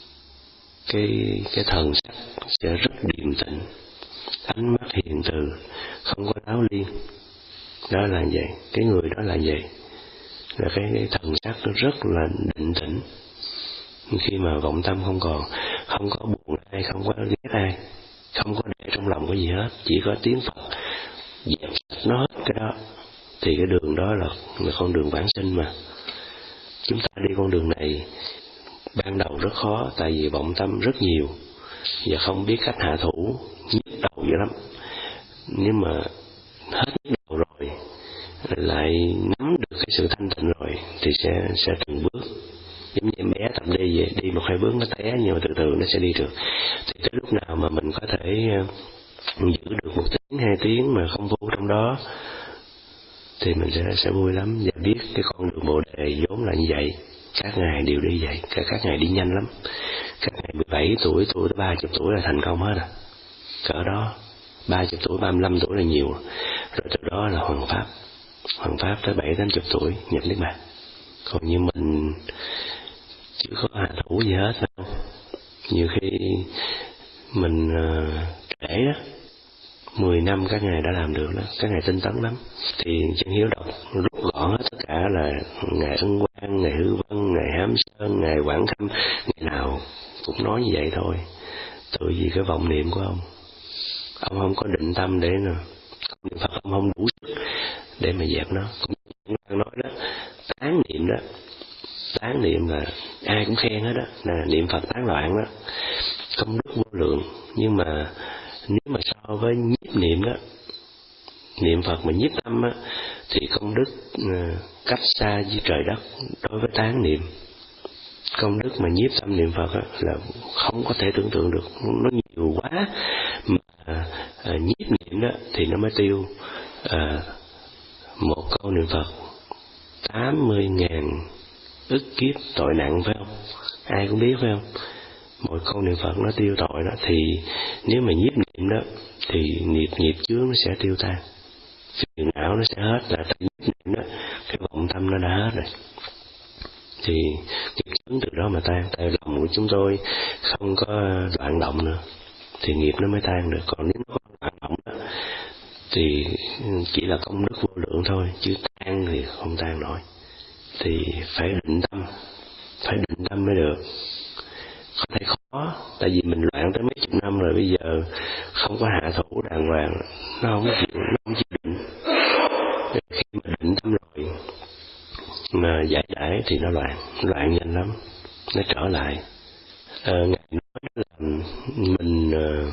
cái cái thần sắc sẽ rất điềm tĩnh, ánh mắt hiền từ, không có đáo liên. Đó là vậy, cái người đó là vậy, là cái, cái thần sắc nó rất là định tĩnh. Khi mà vọng tâm không còn, không có buồn ai, không có ghét ai, không có để trong lòng cái gì hết, chỉ có tiếng Phật dẹp sạch nó hết cái đó, thì cái đường đó là, là con đường vãng sinh mà. Chúng ta đi con đường này ban đầu rất khó, tại vì vọng tâm rất nhiều và không biết cách hạ thủ, nhức đầu dữ lắm. Nhưng mà hết nhức đầu rồi, lại nắm được cái sự thanh tịnh rồi, thì sẽ sẽ từng bước. Giống như em bé tập đi vậy, đi một hai bước nó té, nhưng mà từ từ nó sẽ đi được. Thì tới lúc nào mà mình có thể giữ được một tiếng, hai tiếng mà không vô trong đó, thì mình sẽ sẽ vui lắm, và biết cái con đường Bồ Đề vốn là như vậy. Các ngài đều đi vậy, các các ngài đi nhanh lắm. Các ngài mười bảy tuổi, tuổi tới ba mươi tuổi là thành công hết à. Cỡ đó, ba mươi tuổi, ba mươi lăm tuổi là nhiều. Rồi từ đó là Hoàng Pháp. Hoàng Pháp tới bảy tám mươi tuổi nhập Niết Bàn. Còn như mình chưa có hạ thủ gì hết đâu. Nhiều khi mình uh, trễ đó, mười năm các ngài đã làm được đó, các ngài tinh tấn lắm. Thì Chân Hiếu đọc rút gọn hết tất cả là ngài Ân Quang, ngài Hư Vân, ngài Hám Sơn, ngài Quảng Khâm, ngày nào cũng nói như vậy thôi. Tự vì cái vọng niệm của ông, ông không có định tâm để nè, niệm Phật ông không đủ sức để mà dẹp nó. Cũng đang nói đó, tán niệm đó, tán niệm là ai cũng khen hết đó, là niệm Phật tán loạn đó, công đức vô lượng. Nhưng mà nếu mà so với nhiếp niệm đó, niệm Phật mà nhiếp tâm á, thì công đức uh, cách xa với trời đất đối với tán niệm. Công đức mà nhiếp tâm niệm Phật á, là không có thể tưởng tượng được, nó nhiều quá mà à, nhiếp niệm đó thì nó mới tiêu à, một câu niệm Phật tám mươi ngàn ức kiếp tội nặng, phải không? Ai cũng biết phải không? Một câu niệm Phật nó tiêu tội đó, thì nếu mà nhiếp niệm đó thì nghiệp nghiệp chướng nó sẽ tiêu tan, phiền não nó sẽ hết, là tại nhiếp niệm đó cái vọng tâm nó đã hết rồi, thì nghiệp chướng từ đó mà tan. Tại lòng của chúng tôi không có loạn động nữa thì nghiệp nó mới tan được. Còn nếu nó có loạn động đó thì chỉ là công đức vô lượng thôi, chứ tan thì không tan nổi. Thì phải định tâm, phải định tâm mới được. Có thể khó, tại vì mình loạn tới mấy chục năm rồi, bây giờ không có hạ thủ đàng hoàng, nó không chịu, nó không chịu định. Khi mà định tâm rồi mà giải giải thì nó loạn, loạn nhanh lắm, nó trở lại. À, Ngài nói là mình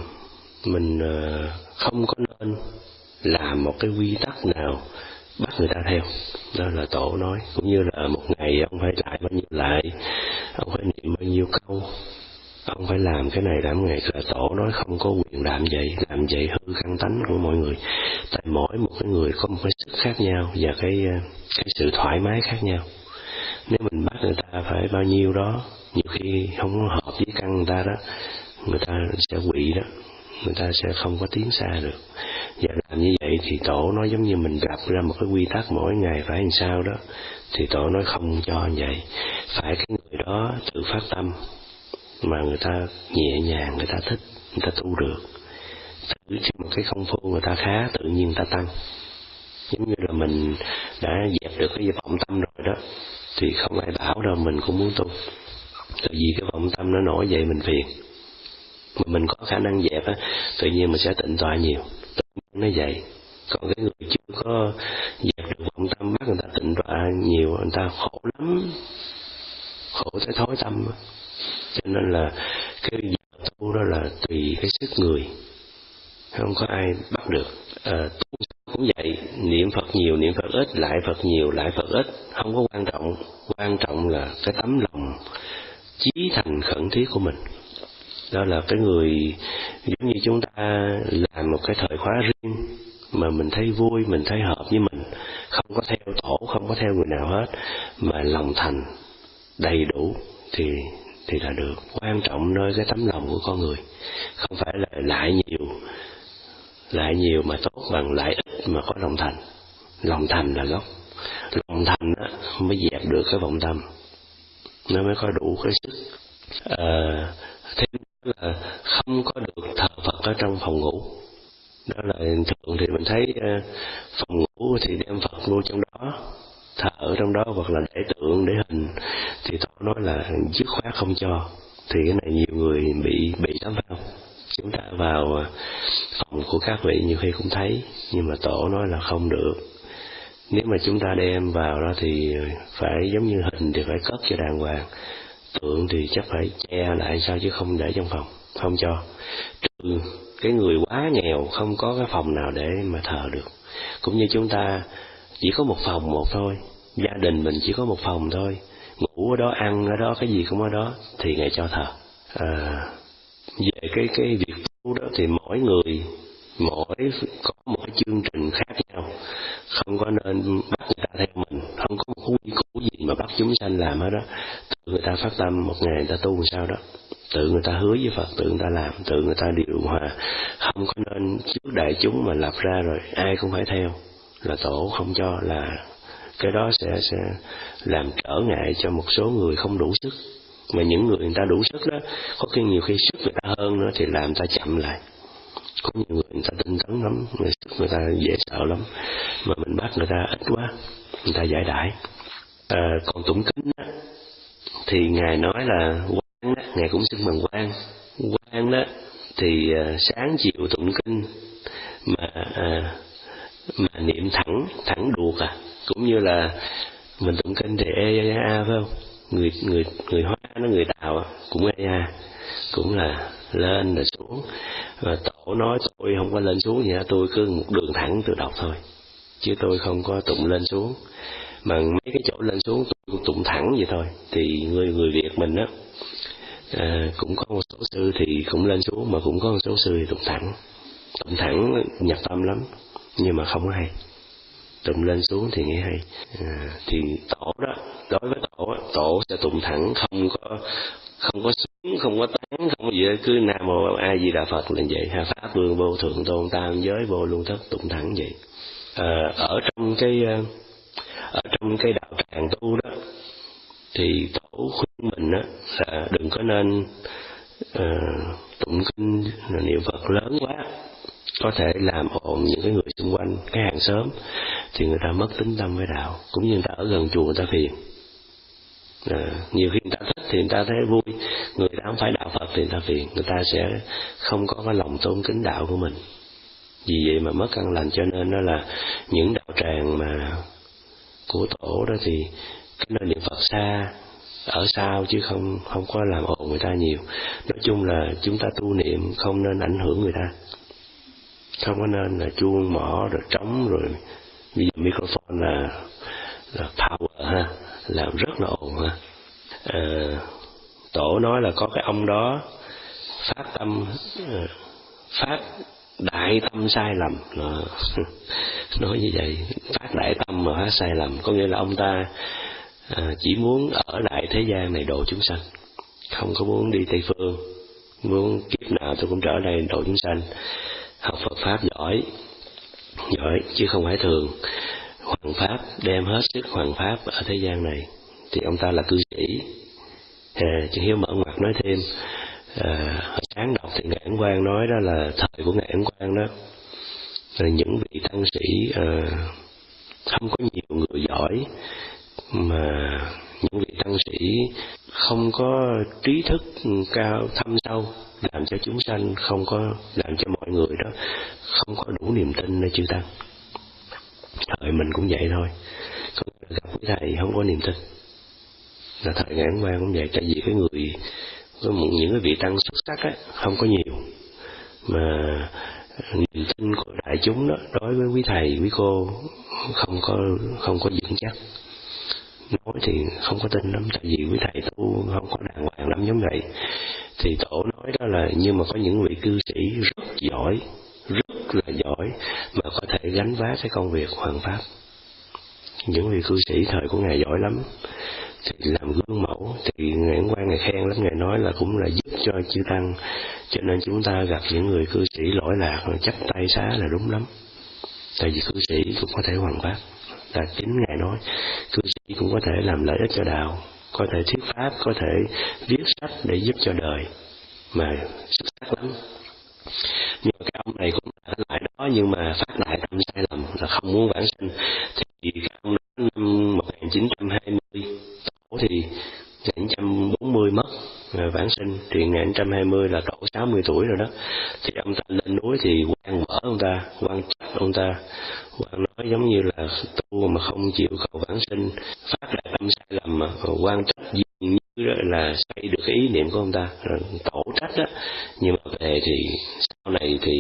mình không có nên làm một cái quy tắc nào bắt người ta theo. Đó là Tổ nói, cũng như là một ngày ông phải lại bao nhiêu lại, ông phải niệm bao nhiêu câu, ông phải làm cái này làm cái này, là Tổ nói không có quyền làm vậy, làm vậy hư căn tánh của mọi người. Tại mỗi một cái người có một cái sức khác nhau và cái cái sự thoải mái khác nhau. Nếu mình bắt người ta phải bao nhiêu đó, nhiều khi không có hợp với căn người ta đó, người ta sẽ quỵ đó, người ta sẽ không có tiến xa được. Và làm như vậy thì Tổ nói giống như mình gặp ra một cái quy tắc mỗi ngày phải làm sao đó, thì Tổ nói không cho như vậy. Phải cái người đó tự phát tâm mà người ta nhẹ nhàng, người ta thích, người ta tu được. Thử cho một cái công phu người ta khá, tự nhiên người ta tăng. Giống như là mình đã dẹp được cái vọng tâm rồi đó, thì không ai bảo đâu mình cũng muốn tu. Tại vì cái vọng tâm nó nổi dậy mình phiền, mà mình có khả năng dẹp á, tự nhiên mình sẽ tịnh tọa nhiều, tự nhiên nó vậy. Còn cái người chưa có dẹp được vọng tâm, bắt người ta tịnh tọa nhiều, người ta khổ lắm, khổ tới thối tâm. Cho nên là cái giờ tu đó là tùy cái sức người, không có ai bắt được. À, tu cũng vậy, niệm Phật nhiều, niệm Phật ít, lại Phật nhiều, lại Phật ít, không có quan trọng. Quan trọng là cái tấm lòng chí thành khẩn thiết của mình. Đó là cái người giống như chúng ta làm một cái thời khóa riêng mà mình thấy vui, mình thấy hợp với mình, không có theo tổ, không có theo người nào hết, mà lòng thành đầy đủ thì thì là được. Quan trọng nơi cái tấm lòng của con người, không phải là lại nhiều, lại nhiều mà tốt bằng lại ít mà có lòng thành. Lòng thành là gốc, lòng thành đó mới dẹp được cái vọng tâm, nó mới có đủ cái sức. À, thêm là không có được thờ Phật ở trong phòng ngủ. Đó là thường thì mình thấy uh, phòng ngủ thì đem Phật vô trong đó, thờ ở trong đó, hoặc là để tượng, để hình, thì Tổ nói là dứt khoát không cho. Thì cái này nhiều người bị bị lắm phải không? Chúng ta vào phòng của các vị nhiều khi cũng thấy, nhưng mà Tổ nói là không được. Nếu mà chúng ta đem vào đó thì phải giống như hình thì phải cất cho đàng hoàng, tượng thì chắc phải che lại sao, chứ không để trong phòng, không cho. Trừ cái người quá nghèo không có cái phòng nào để mà thờ được. Cũng như chúng ta chỉ có một phòng một thôi, gia đình mình chỉ có một phòng thôi, ngủ ở đó, ăn ở đó, cái gì cũng ở đó, thì Ngài cho thờ. À, về cái cái việc tu đó thì mỗi người mỗi có một cái chương trình khác nhau, không có nên bắt người ta theo mình, không có một quy củ gì mà bắt chúng sanh làm hết đó. Tự người ta phát tâm một ngày người ta tu làm sao đó, tự người ta hứa với Phật, tự người ta làm, tự người ta điều hòa, không có nên trước đại chúng mà lập ra rồi ai cũng phải theo, là Tổ không cho. Là cái đó sẽ sẽ làm trở ngại cho một số người không đủ sức. Mà những người người ta đủ sức đó, có khi nhiều khi sức người ta hơn nữa thì làm người ta chậm lại. Có nhiều người người ta tinh tấn lắm, người sức người ta dễ sợ lắm, mà mình bắt người ta ít quá, người ta giải đãi. À, còn tụng kinh đó, thì Ngài nói là quán đó, Ngài cũng xưng bằng quán. Quán đó thì à, sáng chiều tụng kinh mà à, mà niệm thẳng thẳng đuột à, cũng như là mình tụng kinh thì e a, a phải không? Người người người Hoa nó người Tàu cũng e a, cũng là lên rồi xuống. Và Tổ nói tôi không có lên xuống gì hết, tôi cứ một đường thẳng tôi đọc thôi. chứ tôi không có tụng lên xuống. Mà mấy cái chỗ lên xuống tôi tụng thẳng vậy thôi. Thì người người Việt mình á, à, cũng có một số sư thì cũng lên xuống, mà cũng có một số sư thì tụng thẳng. Tụng thẳng nhập tâm lắm, nhưng mà không có hay. Tụng lên xuống thì nghe hay. À, thì tổ đó, đối với tổ tổ sẽ tụng thẳng, không có không có xuống, không có tán, không có gì đó, cứ Nam Mô A Di Đà Phật là vậy. Ha, Pháp Vương Vô Thượng Tôn Tam Giới Vô Luân Thất, tụng thẳng vậy. À, ở trong cái ở trong cái đạo tràng tu đó thì tổ khuyên mình á là đừng có nên uh, tụng kinh niệm Phật lớn quá, có thể làm ồn những cái người xung quanh, cái hàng xóm, thì người ta mất tính tâm với đạo. Cũng như người ta ở gần chùa người ta phiền. À, nhiều khi người ta thích thì người ta thấy vui, người ta không phải đạo Phật thì người ta phiền, người ta sẽ không có cái lòng tôn kính đạo của mình. Vì vậy mà mất căn lành. Cho nên đó là những đạo tràng mà của tổ đó thì cái nơi niệm Phật xa, ở sau chứ không không có làm ồn người ta nhiều. Nói chung là chúng ta tu niệm không nên ảnh hưởng người ta, không có nên là chuông mỏ rồi trống rồi bây giờ microphone là là power ha, làm rất là ồn ha. À, tổ nói là có cái ông đó phát tâm phát đại tâm sai lầm. Nó, nói như vậy, phát đại tâm mà phát sai lầm, có nghĩa là ông ta à, chỉ muốn ở lại thế gian này độ chúng sanh, không có muốn đi Tây Phương, muốn kiếp nào tôi cũng trở lại độ chúng sanh. Học Phật Pháp giỏi, giỏi chứ không phải thường. Hoằng Pháp, đem hết sức hoằng Pháp ở thế gian này, thì ông ta là cư sĩ. À, Chứ Hiếu mở ngoặt nói thêm, à, hồi sáng đọc thì Ngài Ấn Quang nói đó là thời của Ngài Ấn Quang đó, là những vị tăng sĩ à, không có nhiều người giỏi, mà những vị tăng sĩ không có trí thức cao thâm sâu, làm cho chúng sanh không có, làm cho mọi người đó không có đủ niềm tin nơi chư tăng. Thời mình cũng vậy thôi, có gặp quý thầy không có niềm tin, là thời Ngài Ấn Quang cũng vậy. Tại vì cái người có một những cái vị tăng xuất sắc á không có nhiều, mà niềm tin của đại chúng đó đối với quý thầy quý cô không có không có vững chắc. Nói thì không có tin lắm, tại vì quý thầy tu không có đàng hoàng lắm giống vậy. Thì tổ nói đó là, nhưng mà có những vị cư sĩ rất giỏi, rất là giỏi, mà có thể gánh vác cái công việc hoằng Pháp. Những vị cư sĩ thời của Ngài giỏi lắm, thì làm gương mẫu. Thì Ngài Ấn Quang Ngài khen lắm, Ngài nói là cũng là giúp cho chư tăng. Cho nên chúng ta gặp những người cư sĩ lỗi lạc chắp tay xá là đúng lắm, tại vì cư sĩ cũng có thể hoằng Pháp. Là chính Ngài nói cư sĩ cũng có thể làm lợi ích cho đạo, có thể thuyết pháp, có thể viết sách để giúp cho đời, mà xuất sắc lắm. Nhưng mà cái ông này cũng ở lại đó, nhưng mà phát đại tâm sai lầm là không muốn vãng sinh. Thì cái ông đó năm một nghìn chín trăm hai mươi, tổ thì một nghìn chín trăm bốn mươi mất vãng sinh, thì một nghìn chín trăm hai mươi là tổ sáu mươi tuổi rồi đó. Thì ông ta lên núi thì quan vỡ ông ta, quan trách ông ta, quan nói giống như là tu mà không chịu cầu vãng sinh, phát đại tâm sai lầm, mà quan trách dường như đó là xoay được cái ý niệm của ông ta, rồi tổ trách đó. Nhưng mà về thì sau này thì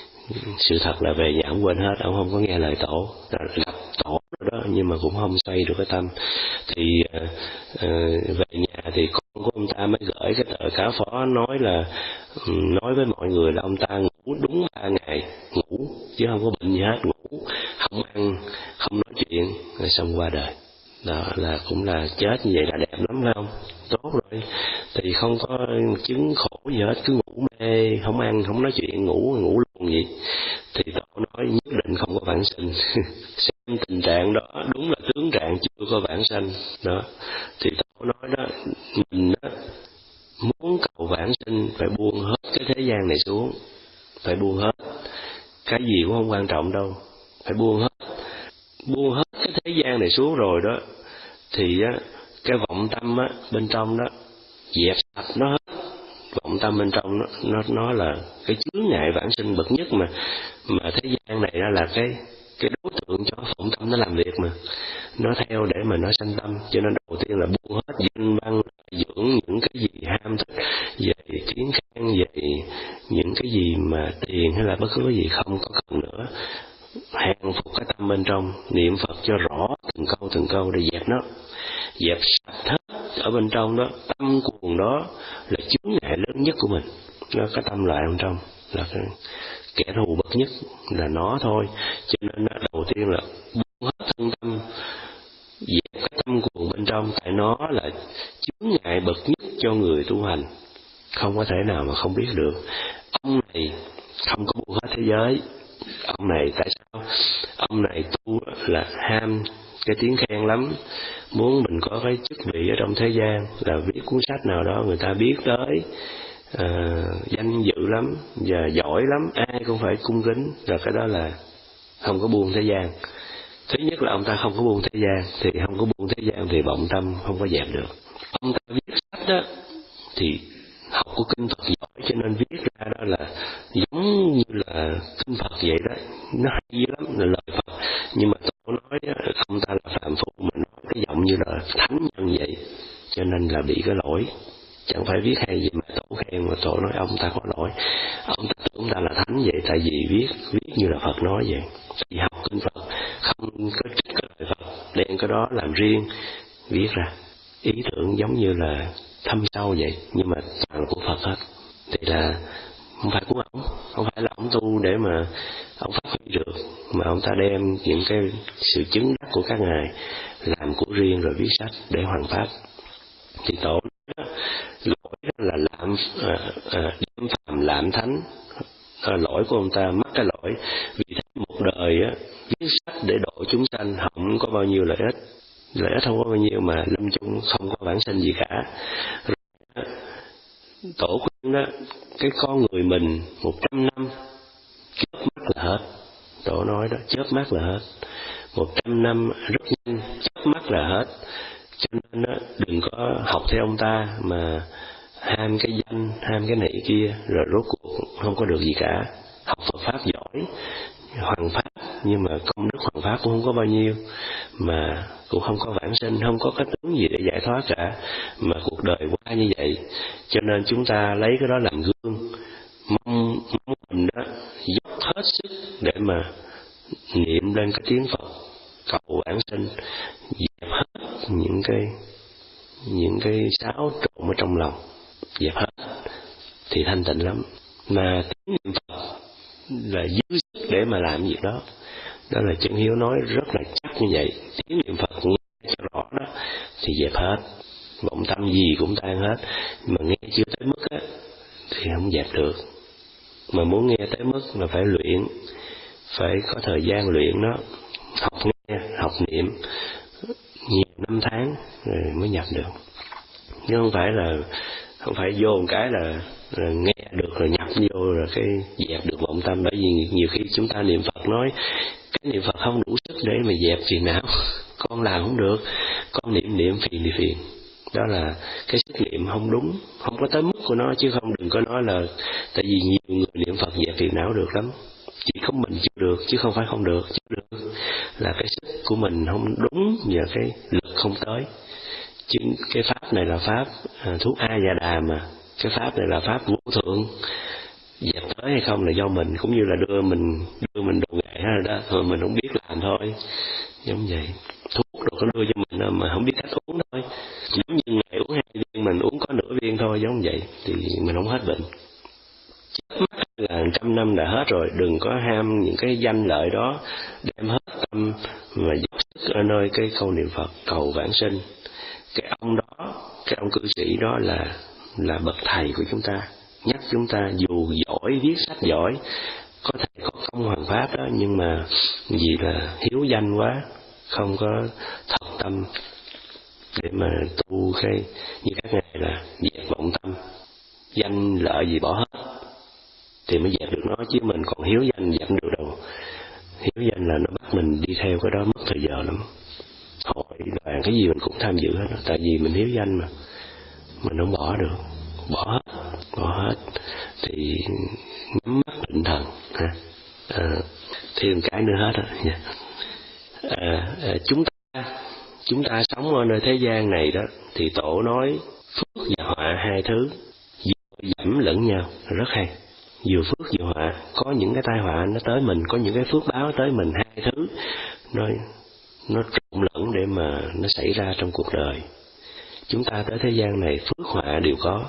sự thật là về nhà ông quên hết, ông không có nghe lời tổ, gặp tổ rồi đó nhưng mà cũng không xoay được cái tâm. Thì uh, uh, về nhà thì con của ông ta mới gửi cái tờ cáo phó nói là um, nói với mọi người là ông ta ngủ đúng ba ngày, ngủ chứ không có bệnh gì hết, ngủ không ăn không nói chuyện, rồi xong qua đời. Đó là cũng là chết như vậy là đẹp lắm phải không? Tốt rồi, thì không có chứng khổ gì hết, cứ ngủ mê, không ăn, không nói chuyện, ngủ ngủ luôn vậy. Thì tổ nói nhất định không có vãng sinh. Xem tình trạng đó đúng là tướng trạng chưa có vãng sanh đó. Thì tổ nói đó, mình đó muốn cầu vãng sinh phải buông hết cái thế gian này xuống, phải buông hết, cái gì cũng không quan trọng đâu, phải buông hết, buông hết cái thế gian này xuống rồi đó, thì á cái vọng tâm á bên trong đó dẹp sạch nó hết. Vọng tâm bên trong nó nó nó là cái chướng ngại vãng sinh bậc nhất, mà mà thế gian này đó là cái cái đối tượng cho vọng tâm nó làm việc, mà nó theo để mà nó sanh tâm. Cho nên đầu tiên là buông hết danh văn dưỡng, những cái gì ham thích về tiếng khen, về những cái gì mà tiền hay là bất cứ cái gì không có cần nữa, hàng phục cái tâm tâm bên trong, niệm Phật cho rõ từng câu từng câu để dẹp nó, dẹp sạch hết ở bên trong đó. Tâm cuồng đó là chướng ngại lớn nhất của mình, nó cái tâm loại bên trong là cái kẻ thù bậc nhất là nó thôi. Cho nên đầu tiên là buông hết thân tâm, dẹp cái tâm cuồng bên trong, tại nó là chướng ngại bậc nhất cho người tu hành, không có thể nào mà không biết được. Ông này không có buông hết thế giới. Ông này tại sao? Ông này tu là ham cái tiếng khen lắm, muốn mình có cái chức vị ở trong thế gian, là viết cuốn sách nào đó người ta biết tới, à, danh dự lắm và giỏi lắm, ai cũng phải cung kính, rồi cái đó là không có buông thế gian. Thứ nhất là ông ta không có buông thế gian, thì không có buông thế gian thì vọng tâm không có dẹp được. Ông ta viết sách đó thì học của kinh Phật giỏi, cho nên viết ra đó là giống như là kinh Phật vậy đó, nó hay dữ lắm, là lời Phật. Nhưng mà tôi nói đó, ông ta là phàm phu mà nói cái giọng như là thánh nhân vậy, cho nên là bị cái lỗi. Chẳng phải viết hay gì mà tổ khen, mà tổ nói ông ta có lỗi. Ông ta tưởng ông ta là thánh vậy, tại vì viết viết như là Phật nói vậy. Thì học kinh Phật không có trích cái lời Phật, đem cái đó làm riêng viết ra, ý tưởng giống như là thâm sâu vậy, nhưng mà toàn là của Phật hết. Thì là không phải của ông, không phải là ông tu để mà ông phát huy được, mà ông ta đem những cái sự chứng đắc của các ngài làm của riêng rồi viết sách để hoàn pháp. Thì tổ lỗi là làm à, à, đem phàm làm thánh. À, lỗi của ông ta mắc cái lỗi, vì thế một đời á, viết sách để độ chúng sanh không có bao nhiêu lợi ích, lợi ích không có bao nhiêu, mà lâm chung không có vãng sanh gì cả. Rồi, tổ khuyên đó, cái con người mình một trăm năm chớp mắt là hết. Tổ nói đó, chớp mắt là hết, một trăm năm rất nhanh, chớp mắt là hết. Cho nên đó, đừng có học theo ông ta mà ham cái danh, ham cái này kia, rồi rốt cuộc không có được gì cả. Học Phật Pháp giỏi, hoàn pháp, nhưng mà công đức hoàn pháp cũng không có bao nhiêu, mà cũng không có vãng sinh, không có cái tướng gì để giải thoát cả, mà cuộc đời qua như vậy. Cho nên chúng ta lấy cái đó làm gương, mong, mong mình đó dốc hết sức để mà niệm lên cái tiếng Phật, cầu vãng sinh, dẹp hết những cái những cái xáo trộn ở trong lòng, dẹp hết thì thanh tịnh lắm. Mà tiếng niệm Phật là dư sức để mà làm việc đó. Đó là Chân Hiếu nói rất là chắc như vậy. Tiếng niệm Phật nghe cho rõ đó thì dẹp hết, vọng tâm gì cũng tan hết. Mà nghe chưa tới mức á thì không dẹp được. Mà muốn nghe tới mức là phải luyện, phải có thời gian luyện nó, học nghe, học niệm nhiều năm tháng rồi mới nhập được. Chứ không phải là không phải vô một cái là, là nghe được rồi nhập vô rồi cái dẹp được vọng tâm. Bởi vì nhiều khi chúng ta niệm Phật nói cái niệm Phật không đủ sức để mà dẹp phiền não. Con làm không được, con niệm niệm phiền thì phiền. Đó là cái sức niệm không đúng, không có tới mức của nó, chứ không đừng có nói là tại vì nhiều người niệm Phật dẹp phiền não được lắm. Chỉ có mình chưa được, chứ không phải không được. Chưa được là cái sức của mình không đúng và cái lực không tới. Chứ cái pháp này là pháp à, thuốc A Già Đà mà. Cái pháp này là pháp vô thượng. Dẹp tới hay không là do mình, cũng như là đưa mình đưa mình đồ nghệ rồi đó, rồi mình không biết làm thôi. Giống vậy. Thuốc đồ có đưa cho mình mà không biết cách uống thôi. Giống như ngày uống hai viên, mình uống có nửa viên thôi, giống vậy. Thì mình không hết bệnh. Mắt là trăm năm đã hết rồi, đừng có ham những cái danh lợi đó, đem hết tâm mà dốc sức ở nơi cái câu niệm Phật cầu vãng sinh. Cái ông đó, cái ông cư sĩ đó là là bậc thầy của chúng ta, nhắc chúng ta dù giỏi, viết sách giỏi, có thể có công hoàn pháp đó, nhưng mà vì là hiếu danh quá, không có thật tâm để mà tu cái như các ngài là dẹp vọng tâm, danh lợi gì bỏ hết thì mới dẹp được nó. Chứ mình còn hiếu danh dẹp được đâu. Hiếu danh là nó bắt mình đi theo cái đó mất thời giờ lắm. Hội đoàn cái gì mình cũng tham dự hết đó. Tại vì mình hiếu danh mà mình không bỏ được, bỏ hết bỏ hết thì nhắm mắt định thần ha. À, thêm cái nữa hết rồi. À, à, chúng ta chúng ta sống ở nơi thế gian này đó thì tổ nói phước và họa hai thứ dựa dẫm lẫn nhau rất hay. Vừa phước vừa họa, có những cái tai họa nó tới mình, có những cái phước báo tới mình, hai thứ nó nó trộn lẫn để mà nó xảy ra trong cuộc đời. Chúng ta tới thế gian này phước họa đều có,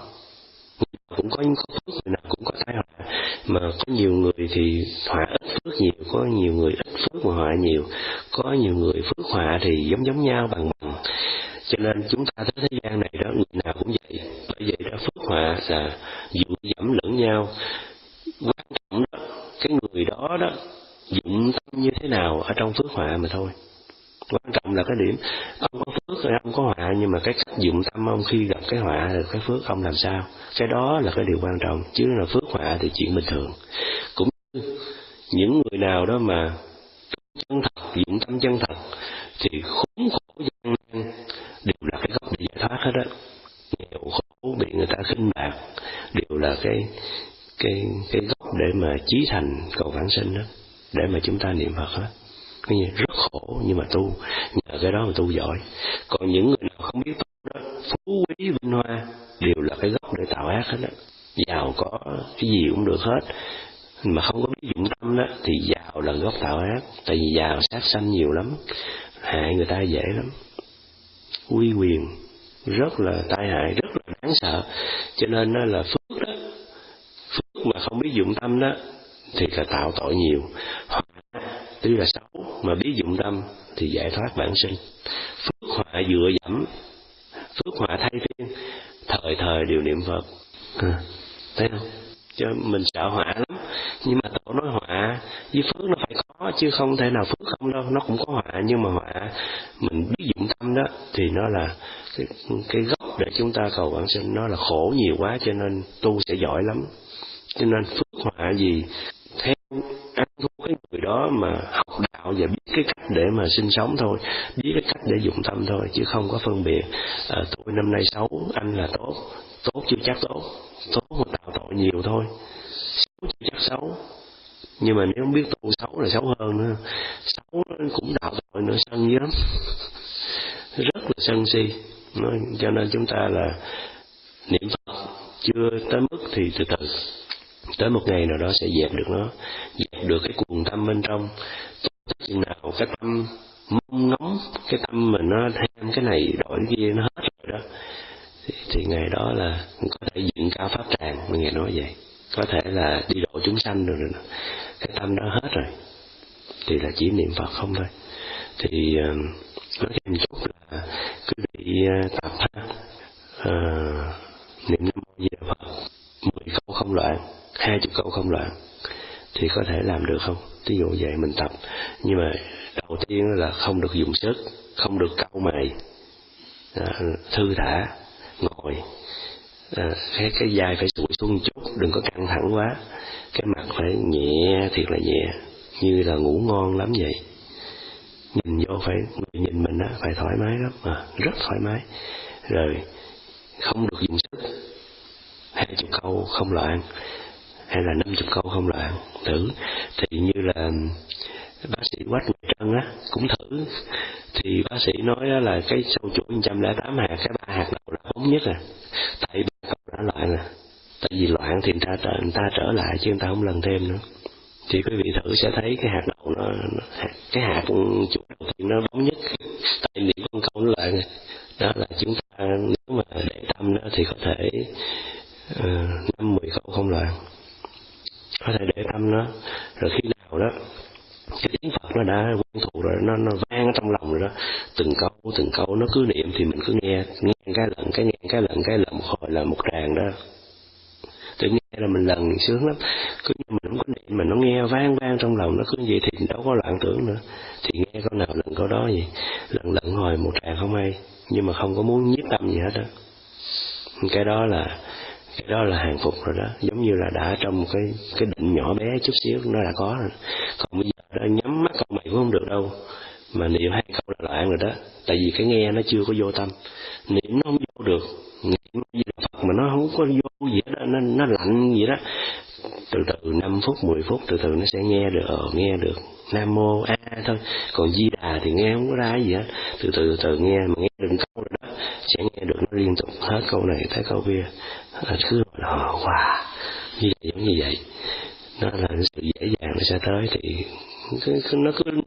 cũng có có phước, người nào cũng có tai họa, mà có nhiều người thì họa ít phước nhiều, có nhiều người ít phước mà họa nhiều, có nhiều người phước họa thì giống giống nhau bằng bằng. Cho nên chúng ta tới thế gian này đó, người nào cũng vậy. Bởi vậy đó, phước họa là dựa dẫm lẫn nhau. Quan trọng đó, cái người đó đó dụng tâm như thế nào ở trong phước họa mà thôi. Quan trọng là cái điểm ông có phước rồi ông có họa, nhưng mà cái cách dụng tâm ông khi gặp cái họa rồi cái phước ông làm sao, cái đó là cái điều quan trọng. Chứ là phước họa thì chuyện bình thường. Cũng như những người nào đó mà chân thật, dụng tâm chân thật thì khốn khổ gian nan đều là cái gốc để giải thoát hết á. Nghèo khổ bị người ta khinh bạc đều là cái cái cái gốc để mà chí thành cầu vãng sinh đó, để mà chúng ta niệm Phật đó. Cái gì rất khổ nhưng mà tu, nhờ cái đó mà tu giỏi. Còn những người nào không biết tu đó, phú quý vinh hoa đều là cái gốc để tạo ác hết đó. Giàu có cái gì cũng được hết, mà không có biết dụng tâm đó thì giàu là gốc tạo ác. Tại vì giàu sát sanh nhiều lắm, hại người ta dễ lắm, uy quyền rất là tai hại, rất là đáng sợ. Cho nên đó là phước đó, phước mà không biết dụng tâm đó thì là tạo tội nhiều. Hoặc tuy là xấu mà biết dụng tâm thì giải thoát bản sinh. Phước họa dựa dẫm, phước họa thay phiên, thời thời đều niệm Phật. À, thấy không? Cho mình sợ họa lắm, nhưng mà tổ nói họa với phước nó phải có, chứ không thể nào phước không đâu. Nó cũng có họa, nhưng mà họa mình biết dụng tâm đó thì nó là cái, cái gốc để chúng ta cầu vãng sinh. Nó là khổ nhiều quá cho nên tu sẽ giỏi lắm. Cho nên phước họa gì theo ăn thua cái người đó mà học đạo và biết cái cách để mà sinh sống thôi, biết cái cách để dụng tâm thôi, chứ không có phân biệt à, tôi năm nay xấu, anh là tốt. Tốt chưa chắc tốt, tốt mà tạo tội nhiều thôi. Xấu chưa chắc xấu, nhưng mà nếu không biết tu xấu là xấu hơn nữa. Xấu cũng tạo tội nữa, sân dữ lắm, rất là sân si. Cho nên chúng ta là niệm Phật chưa tới mức thì từ từ, tới một ngày nào đó sẽ dẹp được nó, dẹp được cái cuồng tâm bên trong. Chừng nào cái tâm mong ngóng, cái tâm mình nó tham cái này đổi cái kia nó hết rồi đó, thì, thì ngày đó là có thể dựng cao pháp tràng. Mà Ngài nói vậy, có thể là đi độ chúng sanh rồi, rồi cái tâm đó hết rồi thì là chỉ niệm Phật không thôi. Thì uh, nói thêm một chút là quý vị uh, tập ha, uh, niệm Nam Mô Di Đà Phật mười câu không loạn, hai chục câu không loạn thì có thể làm được không? Ví dụ vậy mình tập, nhưng mà đầu tiên là không được dùng sức, không được cau mày, à, thư thả ngồi, à, cái cái vai phải sụi xuống chút, đừng có căng thẳng quá, cái mặt phải nhẹ, thiệt là nhẹ, như là ngủ ngon lắm vậy. Nhìn vô phải, người nhìn mình á phải thoải mái lắm, à, rất thoải mái. Rồi không được dùng sức, hai chục câu không loạn, hay là năm chục câu không loạn thử. Thì như là bác sĩ Quách Nguyệt Trân á cũng thử, thì bác sĩ nói là cái sâu chuỗi một trăm lẻ tám hạt, cái ba hạt đầu là ổn nhất à, tại ba câu đã loạn à. Tại vì loạn thì người ta, trở, người ta trở lại chứ người ta không lần thêm nữa. Thì quý vị thử sẽ thấy cái hạt đầu nó, nó cái hạt chuỗi đầu tiên nó bóng nhất, tại vì con câu nó loạn. Đó là chúng ta nếu mà để tâm đó thì có thể năm mười câu không loạn, có thể để tâm nó. Rồi khi nào đó cái tiếng Phật nó đã quen thuộc rồi, nó nó vang ở trong lòng rồi đó, từng câu từng câu nó cứ niệm thì mình cứ nghe, nghe cái lần cái nghe cái lần cái lần một hồi là một tràng đó. Tự nghe là mình lần sướng lắm, cứ như mình không có niệm mà nó nghe vang vang trong lòng, nó cứ vậy thì đâu có loạn tưởng nữa. Thì nghe câu nào lần câu đó gì, lần lần hồi một tràng không hay, nhưng mà không có muốn nhiếp tâm gì hết đó. Cái đó là cái đó là hàng phục rồi đó, giống như là đã trong cái cái định nhỏ bé chút xíu nó đã có rồi. Còn bây giờ đó, nhắm mắt câu mày cũng không được đâu, mà niệm hai câu là loạn rồi đó. Tại vì cái nghe nó chưa có vô tâm, niệm nó không vô được, niệm gì là Phật mà nó không có vô gì đó, nó nó lạnh gì đó. Từ từ năm phút mười phút từ từ nó sẽ nghe được, ờ, nghe được Nam Mô A thôi, còn Di Đà thì nghe không có ra gì hết. Từ từ từ nghe, mà nghe đừng câu rồi đó sẽ nghe được nó liên tục hết câu này tới câu kia, à, cứ là wow, như vậy giống như vậy. Nó là sự dễ dàng nó sẽ tới. Thì cứ, cứ, nó cứ niệm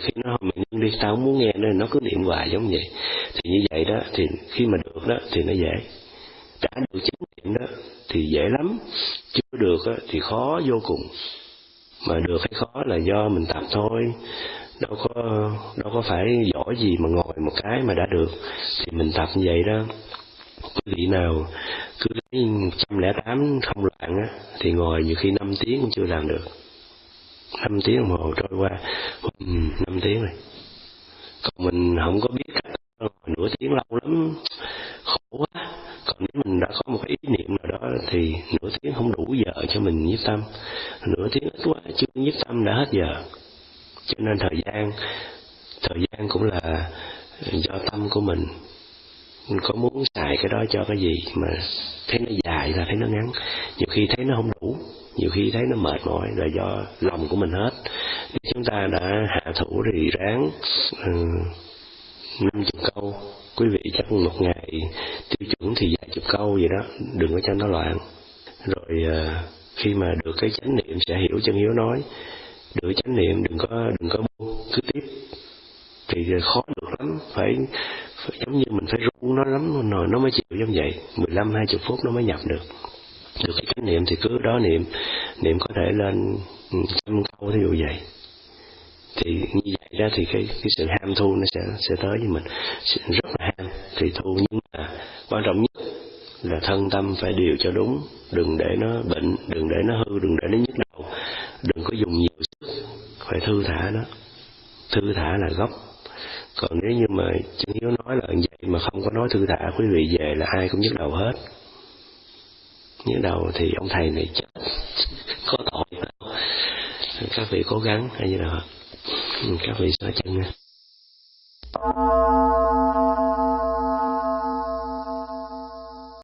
khi nó mày nương đi, tao không muốn nghe nên nó cứ niệm hoài giống vậy. Thì như vậy đó, thì khi mà được đó thì nó dễ. Đã được chánh niệm đó thì dễ lắm, chưa được đó, thì khó vô cùng. Mà được hay khó là do mình tập thôi, đâu có đâu có phải giỏi gì mà ngồi một cái mà đã được. Thì mình tập như vậy đó. Quý vị nào cứ lấy một trăm lẻ tám không loạn á, thì ngồi nhiều khi năm tiếng cũng chưa làm được. Năm tiếng đồng hồ trôi qua, um, năm tiếng rồi. Còn mình không có biết cách, nửa tiếng lâu lắm, khổ quá. Còn nếu mình đã có một ý niệm nào đó thì nửa tiếng không đủ giờ cho mình nhiếp tâm. Nửa tiếng ít quá, chưa nhiếp tâm đã hết giờ. Cho nên thời gian, thời gian cũng là do tâm của mình. Mình có muốn xài cái đó cho cái gì mà thấy nó dài là thấy nó ngắn. Nhiều khi thấy nó không đủ, nhiều khi thấy nó mệt mỏi là do lòng của mình hết. Nếu chúng ta đã hạ thủ thì ráng năm chục câu. Quý vị chắc một ngày tiêu chuẩn thì vài chục câu vậy đó, đừng có cho nó loạn. Rồi khi mà được cái chánh niệm sẽ hiểu chân hiếu nói. Được chánh niệm đừng có đừng có buông, cứ tiếp. Thì khó được lắm, phải, phải giống như mình phải ru nó lắm rồi nó mới chịu giống vậy. Mười lăm hai chục phút nó mới nhập được. Được cái chánh niệm thì cứ đó niệm, niệm có thể lên trăm câu thí dụ vậy. Thì như vậy đó thì cái, cái sự ham thu nó sẽ sẽ tới với mình, rất là ham thì thu. Nhưng mà quan trọng nhất là thân tâm phải điều cho đúng, đừng để nó bệnh, đừng để nó hư, đừng để nó nhức đầu, đừng có dùng nhiều sức, phải thư thả nó. Thư thả là gốc. Còn nếu như mà chân hiếu nói là vậy mà không có nói thư thả, quý vị về là ai cũng nhức đầu hết. Nhức đầu thì ông thầy này chết, có tội đâu. Các vị cố gắng hay như nào, các vị xóa chân nha.